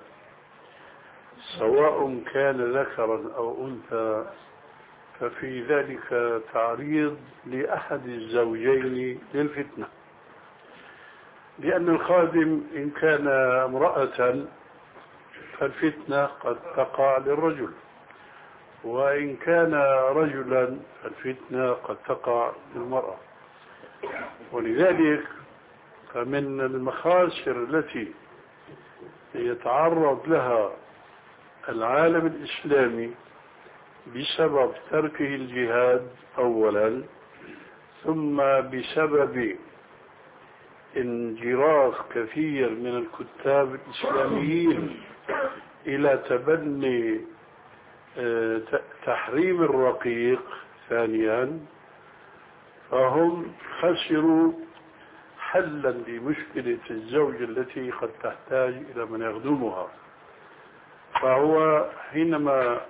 سواء كان ذكرا أو أنثى ففي ذلك تعريض لأحد الزوجين للفتنة، لأن الخادم إن كان امرأة فالفتنة قد تقع للرجل، وإن كان رجلا فالفتنة قد تقع للمرأة. ولذلك فمن المخاسر التي يتعرض لها العالم الإسلامي بسبب تركه الجهاد أولا، ثم بسبب انجراف كثير من الكتاب الإسلاميين إلى تبني تحريم الرقيق ثانيا، فهم خسروا حلا لمشكلة الزوج التي قد تحتاج إلى من يخدمها. فهو حينما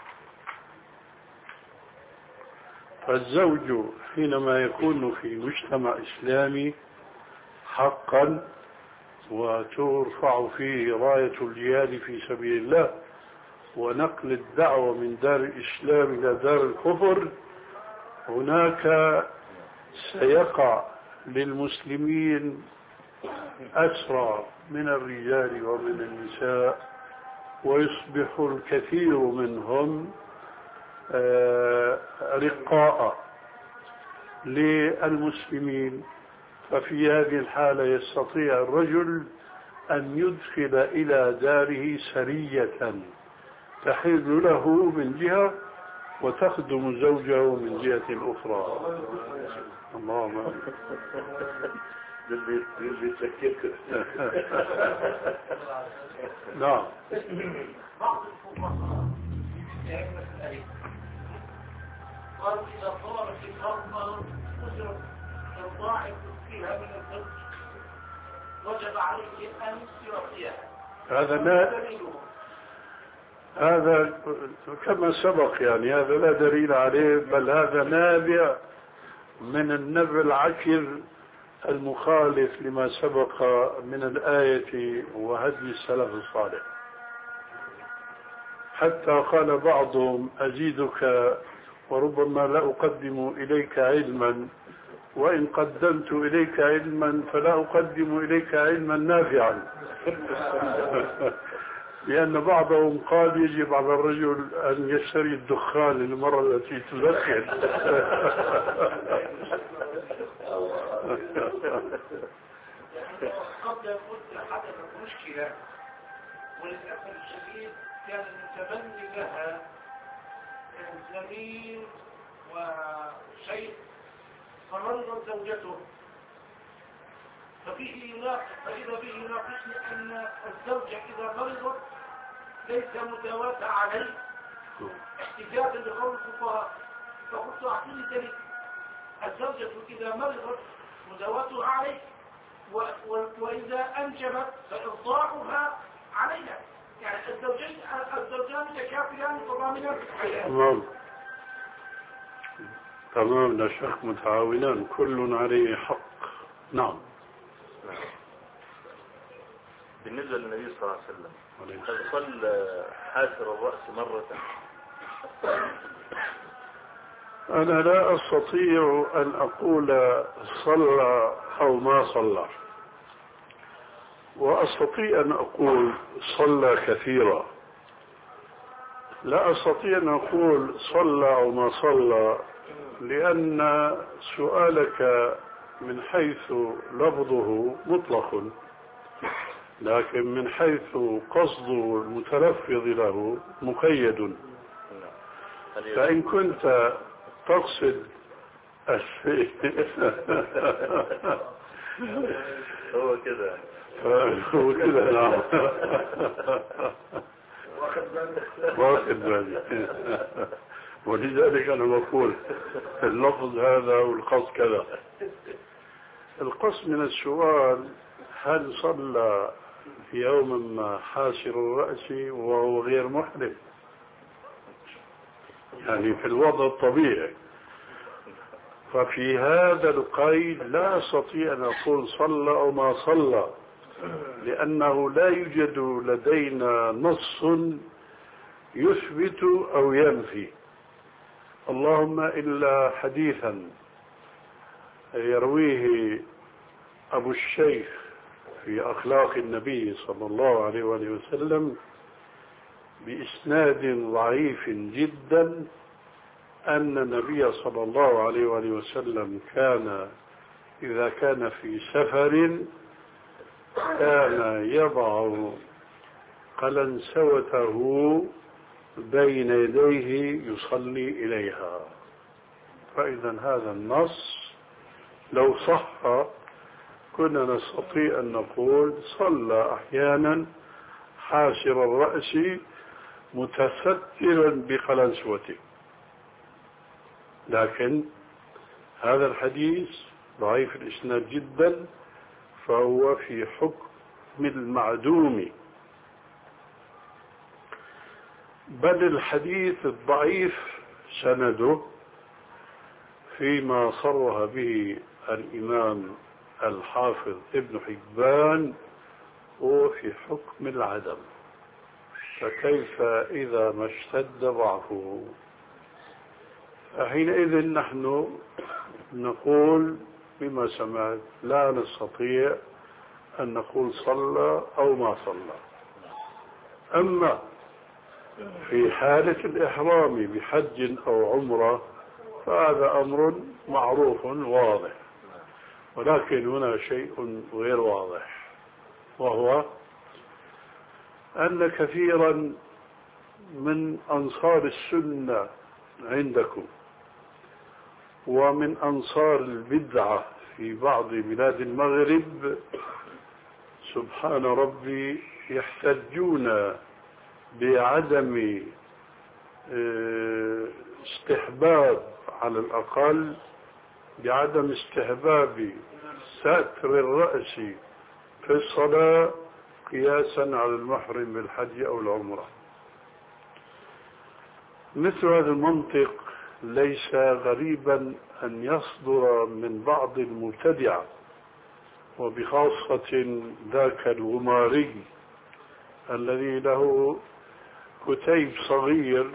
فالزوج حينما يكون في مجتمع إسلامي حقا وترفع فيه راية الجهاد في سبيل الله ونقل الدعوة من دار الإسلام إلى دار الكفر، هناك سيقع للمسلمين أسرى من الرجال ومن النساء، ويصبح الكثير منهم رقاء للمسلمين. ففي هذه الحالة يستطيع الرجل أن يدخل إلى داره سرية تحل له من جهة وتخدم زوجه من جهة أخرى. اللهم نعم. قالوا إذا صارت الأرض أجرت الضاعف فيها من الزوج وجب عليه أن يعطيها. هذا لا هذا كما سبق، يعني هذا لا دليل عليه، بل هذا نابع من النبع العكر المخالف لما سبق من الآية وهدي السلف الصالح. حتى قال بعضهم أزيدك وربما لا أقدم إليك علما، وإن قدمت إليك علما فلا أقدم إليك علما نافعا. لأن بعضهم قال يجب على الرجل أن يشتري الدخان للمرة التي تدخن. قبل مدة حدثت مشكلة وللأسف الشديد كان المتبني لها زميل وشيخ، فمرضت زوجته ففيه يناقش فإذا به يناقشني أن الزوجة إذا مرضت ليس مداواة عليه احتجاجا لقول الفقهاء. فقلت أعطيني دليل. الزوجة إذا مرضت مداواتها عليه، وإذا أنجبت فإرضاعها عليها. يعني الزوجين الزوجان متكافلان متضامنان في الحياة. تمام تمام، لا شك متعاونان كل عليه حق. نعم. بالنسبة للنبي صلى الله عليه وسلم هل صلى حاسر الرأس مرة؟ أنا لا أستطيع أن أقول صلى أو ما صلى، وأستطيع أن أقول صلى كثيرا. لا أستطيع أن أقول صلى أو ما صلى، لأن سؤالك من حيث لفظه مطلق، لكن من حيث قصد المتلفظ له مقيد. فإن كنت تقصد هو كده هو كده نعم واخد بالي. ولذلك أنا بقول اللفظ هذا والقصد كذا. القصد من السؤال هل صلى في يوم ما حاسر الرأس وهو غير محرم، يعني في الوضع الطبيعي. ففي هذا القيد لا أستطيع أن أقول صلى أو ما صلى، لأنه لا يوجد لدينا نص يثبت أو ينفي، اللهم إلا حديثا يرويه أبو الشيخ في أخلاق النبي صلى الله عليه وآله وسلم بإسناد ضعيف جدا أن النبي صلى الله عليه وآله وسلم كان إذا كان في سفر كان يضع قلنسوته بين يديه يصلي إليها. فإذا هذا النص لو صح كنا نستطيع أن نقول صلى أحيانا حاسر الرأس متسترا بقلنسوته، لكن هذا الحديث ضعيف الإسناد جدا، فهو في حكم المعدوم، بل الحديث الضعيف سنده فيما صرح به الإمام الحافظ ابن حبان هو في حكم العدم، فكيف إذا ما اشتد ضعفه؟ حينئذ نحن نقول بما سمعت لا نستطيع أن نقول صلى أو ما صلى. أما في حالة الإحرام بحج أو عمرة فهذا أمر معروف واضح، ولكن هنا شيء غير واضح، وهو أن كثيرا من أنصار السنة عندكم ومن أنصار البدعة في بعض بلاد المغرب سبحان ربي يحتجون بعدم استحباب، على الأقل بعدم استحباب ستر الرأس في الصلاة قياسا على المحرم بالحج أو العمرة. مثل هذا المنطق ليس غريبا أن يصدر من بعض المبتدعة، وبخاصة ذاك الغماري الذي له كتيب صغير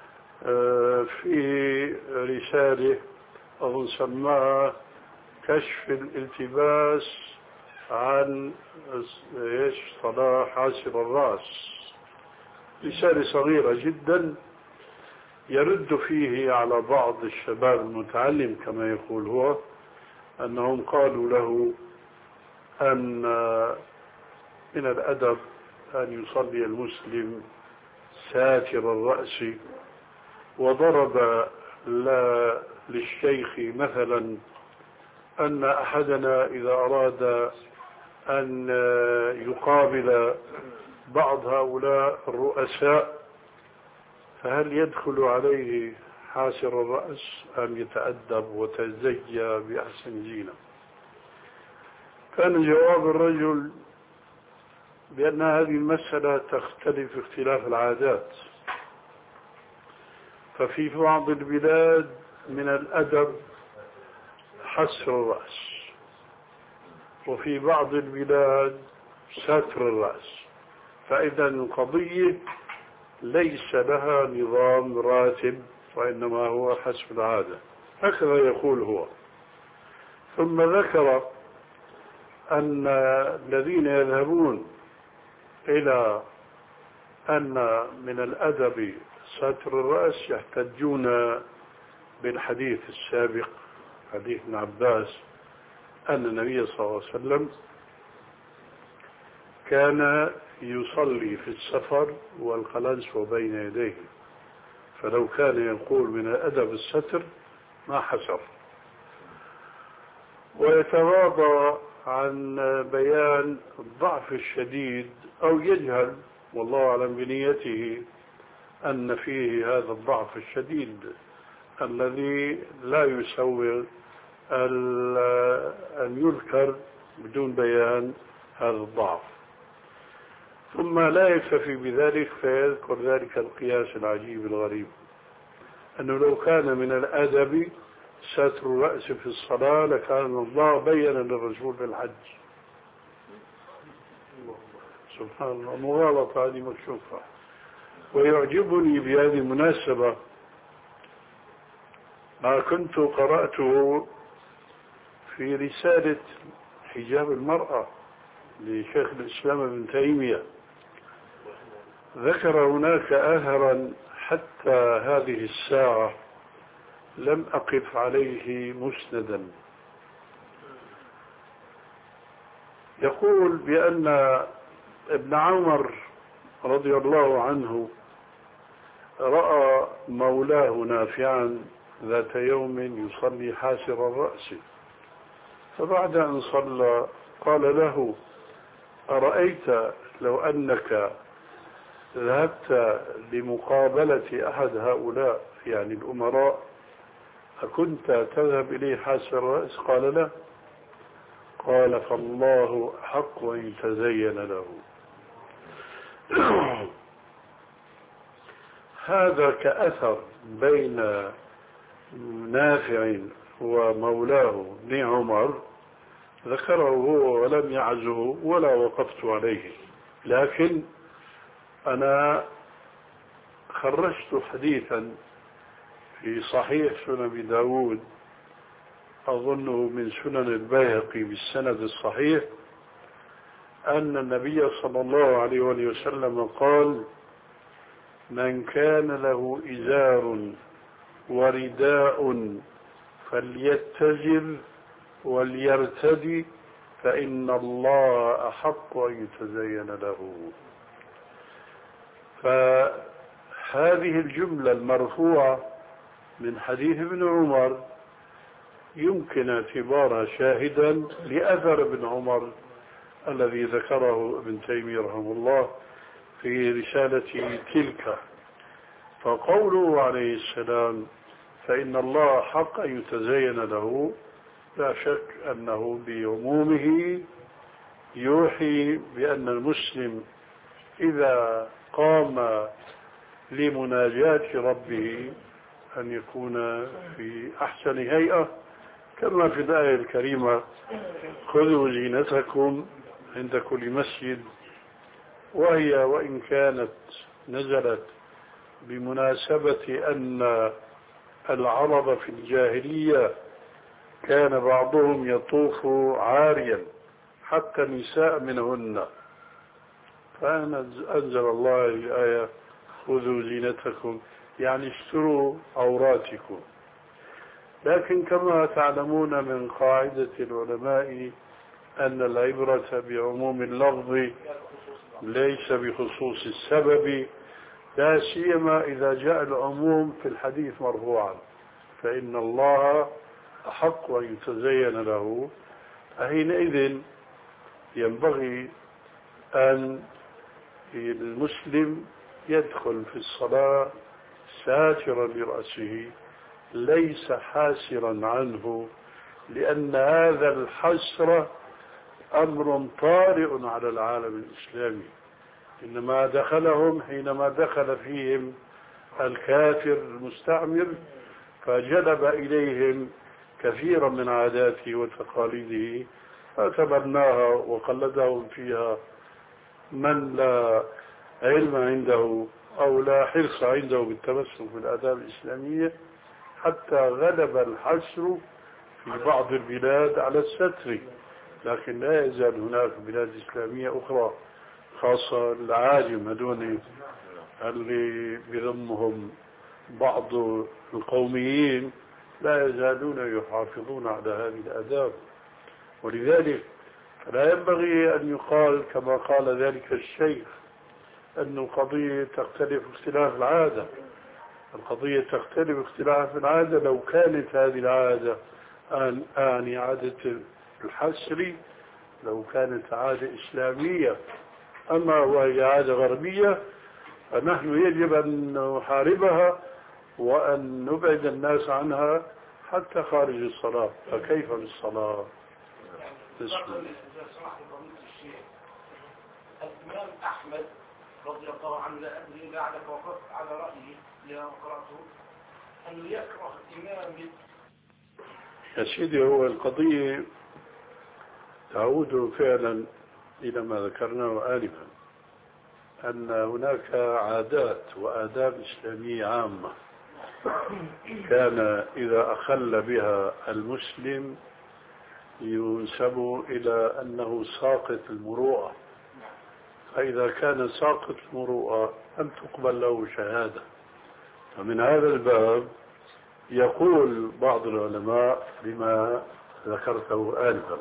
في رسالة أظن سماها كشف الالتباس عن ايش صلاة حاسر الرأس، رسالة صغيرة جدا يرد فيه على بعض الشباب المتعلم كما يقول هو، أنهم قالوا له أن من الأدب أن يصلي المسلم ساتر الرأس، وضرب للشيخ مثلا أن أحدنا إذا أراد أن يقابل بعض هؤلاء الرؤساء فهل يدخل عليه حاسر الرأس أم يتأدب وتزيى بأحسن زينة؟ كان جواب الرجل بأن هذه المسألة تختلف اختلاف العادات، ففي بعض البلاد من الأدب حسر الرأس، وفي بعض البلاد ستر الرأس، فإذا القضية ليس لها نظام راتب وإنما هو حسب العادة، هكذا يقول هو. ثم ذكر أن الذين يذهبون إلى أن من الأدب ستر الرأس يحتجون بالحديث السابق حديث ابن عباس أن النبي صلى الله عليه وسلم كان يصلي في السفر والقلنسوة بين يديه، فلو كان يقول من الأدب الستر ما حسر. ويتغاضى عن بيان الضعف الشديد أو يجهل والله أعلم بنيته أن فيه هذا الضعف الشديد الذي لا يسوغ أن يذكر بدون بيان هذا الضعف. ثم لا يكتفي بذلك فيذكر ذلك القياس العجيب الغريب أنه لو كان من الأدب ستر الرأس في الصلاة لكان الله بين للرسول في الحج. سبحان الله، مغالطة هذه مكشوفة. ويعجبني بهذه المناسبة ما كنت قرأته في رسالة حجاب المرأة لشيخ الإسلام ابن تيمية، ذكر هناك أثرا حتى هذه الساعة لم أقف عليه مسندا، يقول بأن ابن عمر رضي الله عنه رأى مولاه نافعا ذات يوم يصلي حاسر الرأس، فبعد أن صلى قال له: أرأيت لو أنك ذهبت لمقابلة أحد هؤلاء يعني الأمراء أكنت تذهب إليه حاسر الرأس؟ قال: لا. قال: فالله حق أن يتزين له. هذا كأثر بين نافع ومولاه ابن عمر ذكره هو ولم يعزه ولا وقفت عليه، لكن أنا خرجت حديثا في صحيح سنن أبي داود أظنه من سنن البيهقي بالسند الصحيح أن النبي صلى الله عليه وسلم قال: من كان له إزار ورداء فليتزر وليرتدي فإن الله أحق أن يتزين له. فهذه الجملة المرفوعة من حديث ابن عمر يمكن اعتبارها شاهدا لأثر ابن عمر الذي ذكره ابن تيمية رحمه الله في رسالة تلك. فقوله عليه السلام فإن الله حق أن يتزين له لا شك أنه بعمومه يوحي بأن المسلم إذا قام لمناجاة ربه أن يكون في أحسن هيئة، كما في الآية الكريمة: خذوا زينتكم عند كل مسجد. وهي وإن كانت نزلت بمناسبة أن العرب في الجاهلية كان بعضهم يطوف عاريا حتى النساء منهن، فأنزل الله الآية: خذوا زينتكم، يعني اشتروا عوراتكم. لكن كما تعلمون من قاعدة العلماء أن العبرة بعموم اللفظ ليس بخصوص السبب، لا سيما إذا جاء العموم في الحديث مرفوعا: فإن الله أحق أن يتزين له. حينئذ ينبغي أن المسلم يدخل في الصلاة ساترا لرأسه ليس حاسرا عنه، لأن هذا الحسر أمر طارئ على العالم الإسلامي، إنما دخلهم حينما دخل فيهم الكافر المستعمر فجلب إليهم كثيرا من عاداته وتقاليده فتبناها وقلدهم فيها من لا علم عنده أو لا حرص عنده بالتمسك بالآداب الإسلامية، حتى غلب الحسر في بعض البلاد على الستر. لكن لا يزال هناك بلاد إسلامية أخرى خاصة العاجم هذول اللي بضمهم بعض القوميين لا يزالون يحافظون على هذه الآداب. ولذلك لا ينبغي أن يقال كما قال ذلك الشيخ أن القضية تختلف اختلاف العادة. القضية تختلف اختلاف العادة لو كانت هذه العادة آن آن عادة الحسر، لو كانت عادة إسلامية. أما وهي عادة غربية فنحن يجب أن نحاربها وأن نبعد الناس عنها حتى خارج الصلاة. فكيف بالصلاة؟ الإمام أحمد رضي الله عنه لا أدري لعلك وقفت على رأيه يا قرأته أنه يكره الإمام. يا سيدي هو القضية تعود فعلا إلى ما ذكرناه آنفا، أن هناك عادات وآداب إسلامية عامة كان إذا أخل بها المسلم ينسب إلى أنه ساقط المروءة، فإذا كان ساقط المروءة لم تقبل له شهادة. فمن هذا الباب يقول بعض العلماء بما ذكرته آنفا،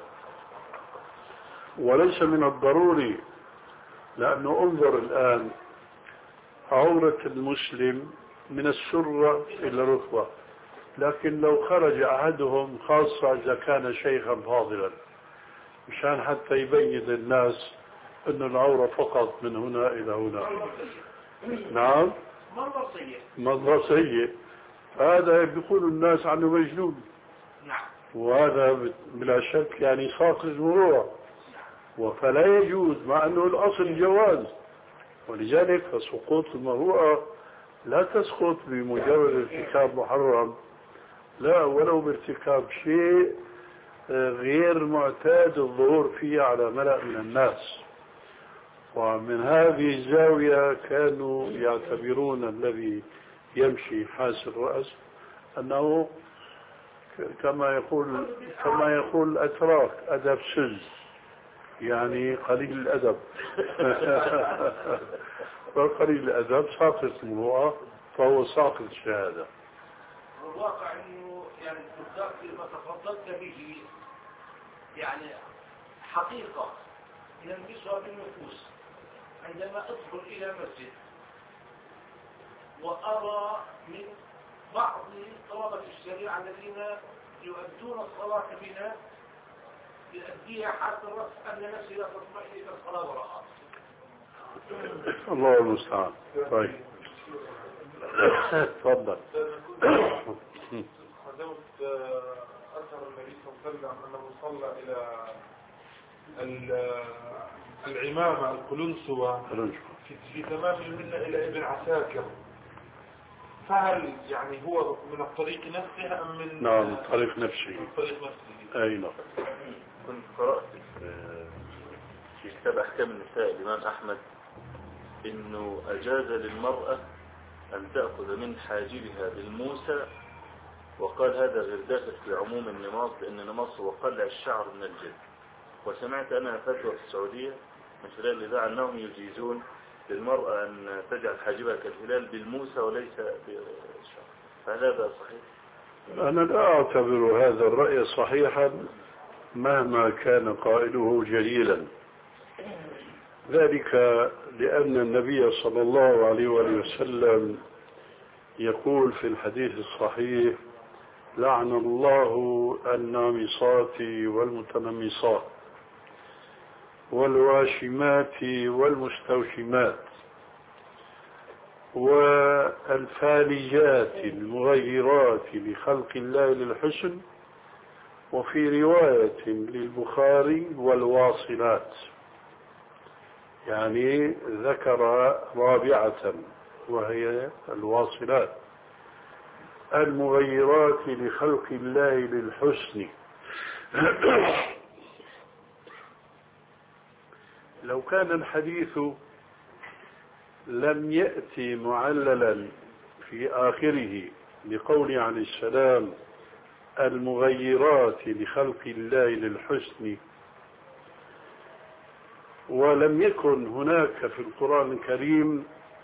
وليس من الضروري، لأنه انظر الآن عورة المسلم من السرة إلى الركبة. لكن لو خرج أحدهم خاصة إذا كان شيخا فاضلا مشان حتى يبين للناس أن العورة فقط من هنا إلى هنا. نعم منظر سيء، هذا بيقول الناس عنه مجنون، وهذا بلا شك يعني ساقط المروءة، فلا يجوز، مع أنه الأصل جواز. ولذلك فسقوط المروءة لا تسقط بمجرد ارتكاب محرم، لا، ولو بارتكاب شيء غير معتاد الظهور فيه على ملأ من الناس. ومن هذه الزاوية كانوا يعتبرون الذي يمشي حاس الرأس أنه كما يقول كما يقول الأتراك أدب سز، يعني قليل الأدب. فقليل الأدب ساقط المروءة، فهو ساقط الشهادة. الواقع انه يعني بالذات ما تفضلت به يعني حقيقة يلمسها بالنفوس عندما ادخل الى مسجد وارى من بعض طلبة الشريعة الذين يؤدون الصلاة بنا يؤديها حتى الرأس ان نفسي لا تطمئن الى الصلاة وراءها. الله المستعان. طيب تفضل. حدث أثر النبي صلى الله عليه وسلم أنه صلى إلى العمامة القلنسوة في تمام المنة إلى ابن عساكر، فهل يعني هو من الطريق نفسه أم من نعم من طريق نفسه؟ من طريق نفسه. أي نعم. كنت قرأت في كتاب أحكام النساء الإمام أحمد إنه أجاز للمرأة أن تأخذ من حاجبها بالموسى، وقال هذا غير داخل في عموم النماص، لأن النماص هو قلع الشعر من الجلد. وسمعت أنا فتوى في السعودية من خلال الإذاعة أنهم يجيزون للمرأة أن تجعل حاجبها كالهلال بالموسى وليس بالشعر، فهل هذا صحيح؟ أنا لا أعتبر هذا الرأي صحيحا مهما كان قائله جليلا، ذلك لأن النبي صلى الله عليه وآله وسلم يقول في الحديث الصحيح: لعن الله النامصات والمتنمصات والواشمات والمستوشمات والفالجات المغيرات لخلق الله للحسن، وفي رواية للبخاري والواصلات، يعني ذكر رابعة وهي الواصلات المغيرات لخلق الله للحسن. لو كان الحديث لم يأتي معللا في آخره بقول عليه السلام المغيرات لخلق الله للحسن، ولم يكن هناك في القرآن الكريم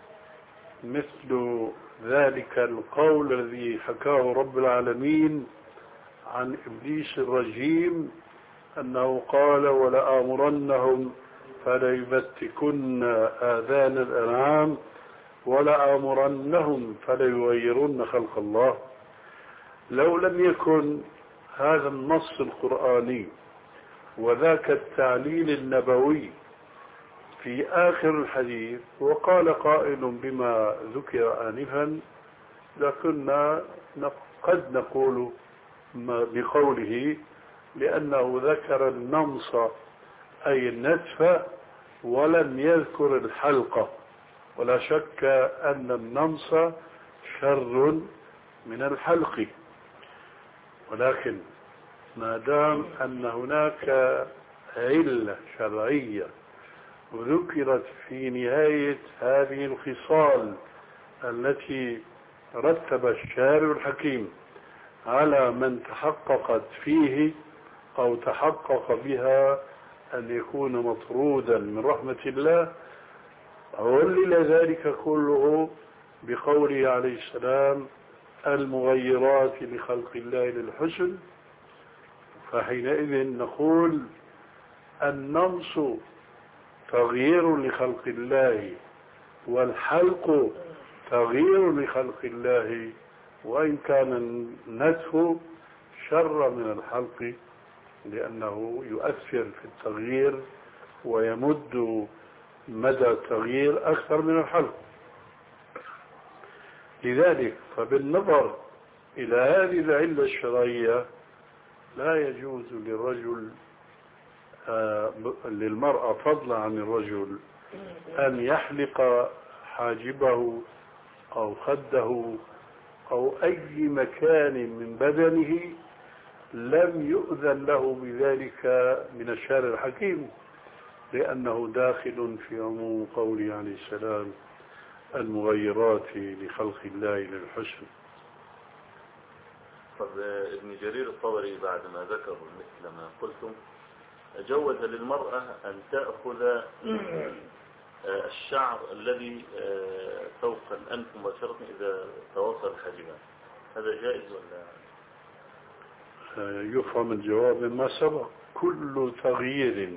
مثل ذلك القول الذي حكاه رب العالمين عن إبليس الرجيم أنه قال: ولآمرنهم فليبتكن آذان الأنعام ولآمرنهم فليغيرن خلق الله. لو لم يكن هذا النص القرآني وذاك التعليل النبوي في آخر الحديث وقال قائل بما ذكر آنفا، لكنا قد نقول بقوله لأنه ذكر النمص أي النتف ولم يذكر الحلقة، ولا شك أن النمص شر من الحلق، ولكن ما دام أن هناك علة شرعية وذكرت في نهاية هذه الخصال التي رتب الشارع الحكيم على من تحققت فيه أو تحقق بها أن يكون مطرودا من رحمة الله، علل ذلك كله بقوله عليه السلام المغيرات لخلق الله للحسن، فحينئذ نقول النمص تغيير لخلق الله والحلق تغيير لخلق الله، وإن كان النتف شر من الحلق، لأنه يؤثر في التغيير ويمد مدى التغيير أكثر من الحلق. لذلك فبالنظر إلى هذه العلة الشرعية لا يجوز للرجل آه للمرأة فضلا عن الرجل أن يحلق حاجبه أو خده أو أي مكان من بدنه لم يؤذن له بذلك من الشارع الحكيم، لأنه داخل في عموم قوله عليه السلام: المغيرات لخلق الله للحسن. طب ابن جرير الطبري بعد ما ذكر مثل ما قلتم جوز للمرأة أن تأخذ الشعر الذي فوق الأنف مباشرة إذا تواصل الحاجبان، هذا جائز ولا؟ يفهم الجواب ما سبق: كل تغيير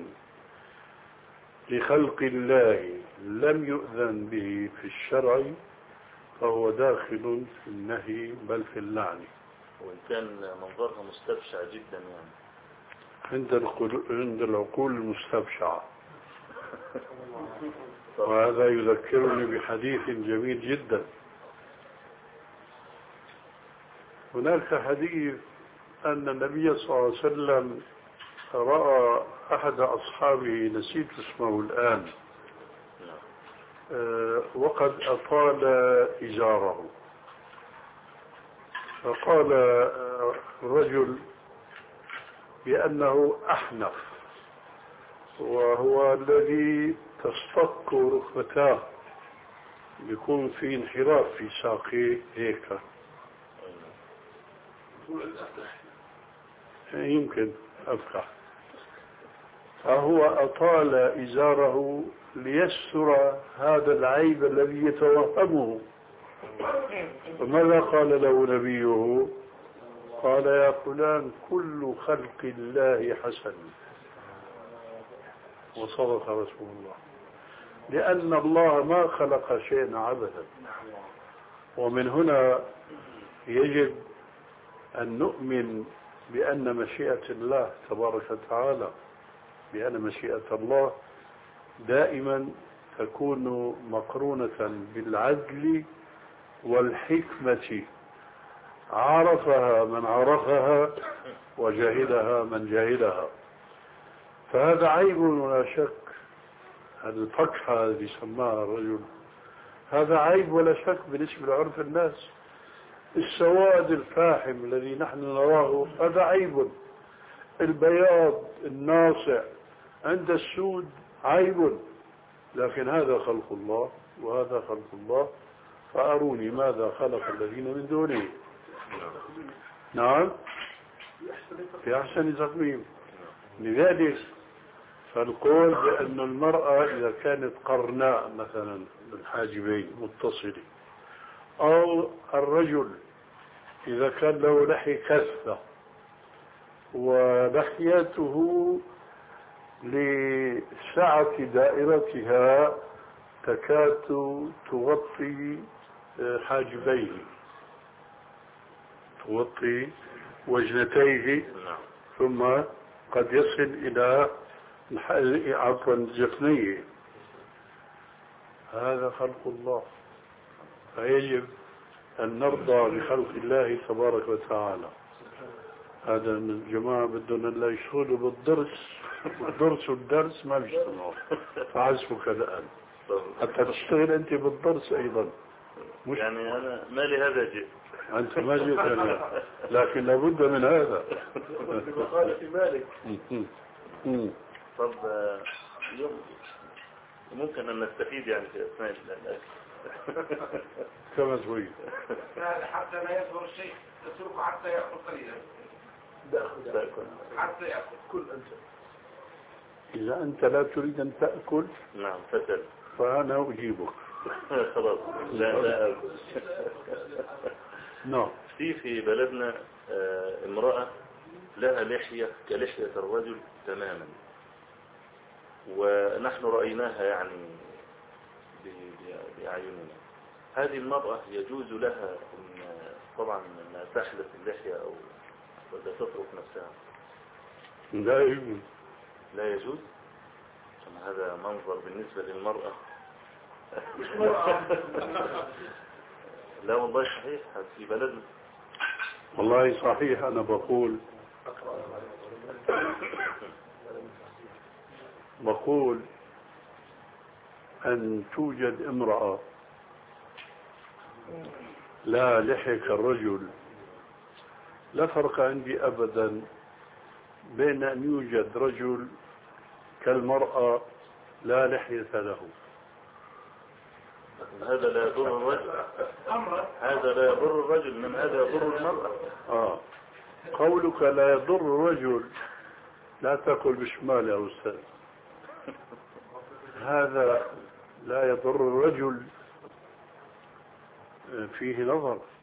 لخلق الله لم يؤذن به في الشرع فهو داخل في النهي بل في اللعن، وإن كان منظرها مستبشع جدا يعني عند عند العقول المستبشعة. وهذا يذكرني بحديث جميل جدا. هناك حديث أن النبي صلى الله عليه وسلم رأى أحد أصحابه، نسيت اسمه الآن، وقد أطال إزاره، فقال الرجل بأنه أحنف، وهو الذي تصطك ركبتاه، يكون في انحراف في ساقيه هيك، يمكن أفقح، فهو أطال إزاره ليستر هذا العيب الذي يتوهمه. فماذا قال له نبيه؟ قال: يا فلان كل خلق الله حسن. وصدق رسول الله، لأن الله ما خلق شيئا عبثا. ومن هنا يجب أن نؤمن بأن مشيئة الله تبارك وتعالى، بأن مشيئة الله دائما تكون مقرونة بالعدل والحكمة، عرفها من عرفها وجهلها من جهلها. فهذا عيب ولا شك، هذه الفقحة التي سماها الرجل هذا عيب ولا شك بالنسبة لعرف الناس. السواد الفاحم الذي نحن نراه هذا عيب، البياض الناصع عند السود عيب، لكن هذا خلق الله وهذا خلق الله، فأروني ماذا خلق الذين من دونه. نعم، في أحسن تقويم. لذلك فالقول بأن المرأة إذا كانت قرناء مثلا بالحاجبين متصلة، أو الرجل إذا كان له لحية كثة ولحيته لسعة دائرتها تكاد تغطي حاجبيه، تغطي وجنتيه، ثم قد يصل إلى عفوا جفنيه، هذا خلق الله. فيجب أن نرضى بخلق الله تبارك وتعالى. هذا الجماعة بدنا لا يشغلوا بالدرس، الدرس والدرس ما بيشتغلوا، فعزفك الآن حتى تشتغل أنت بالدرس أيضا. مش يعني أنا ما لي هذا جئت، أنت ما جئت أنا، لكن لابد من هذا. بمقالة مالك. طب يوم ممكن أن نستفيد يعني في أثناء الأكل كما تريد. حتى لا يظهر الشيء تتركه حتى يأكل قليلا، حتى يأكل كل أنت. إذا أنت لا تريد أن تأكل نعم فتل فأنا أجيبك. خلاص لا لا أكل. نعم. في في بلدنا امرأة لها لحية كلحية الرجل تماما، ونحن رأيناها يعني بأعيننا. هذه المرأة يجوز لها إن طبعا أنها تحلق اللحية أو ولا تترك نفسها؟ لا يجوز. لا يجوز. هذا منظر بالنسبة للمرأة. لا والله صحيح في بلدنا. والله صحيح. أنا بقول بقول أن توجد امرأة لا لحية الرجل، لا فرق عندي أبدا بين أن يوجد رجل كالمرأة لا لحية له. هذا لا يضر الرجل، هذا لا يضر الرجل، من هذا يضر المرأة. آه قولك لا يضر الرجل لا تقل بشمال يا أستاذ. هذا لا يضر الرجل فيه نظر.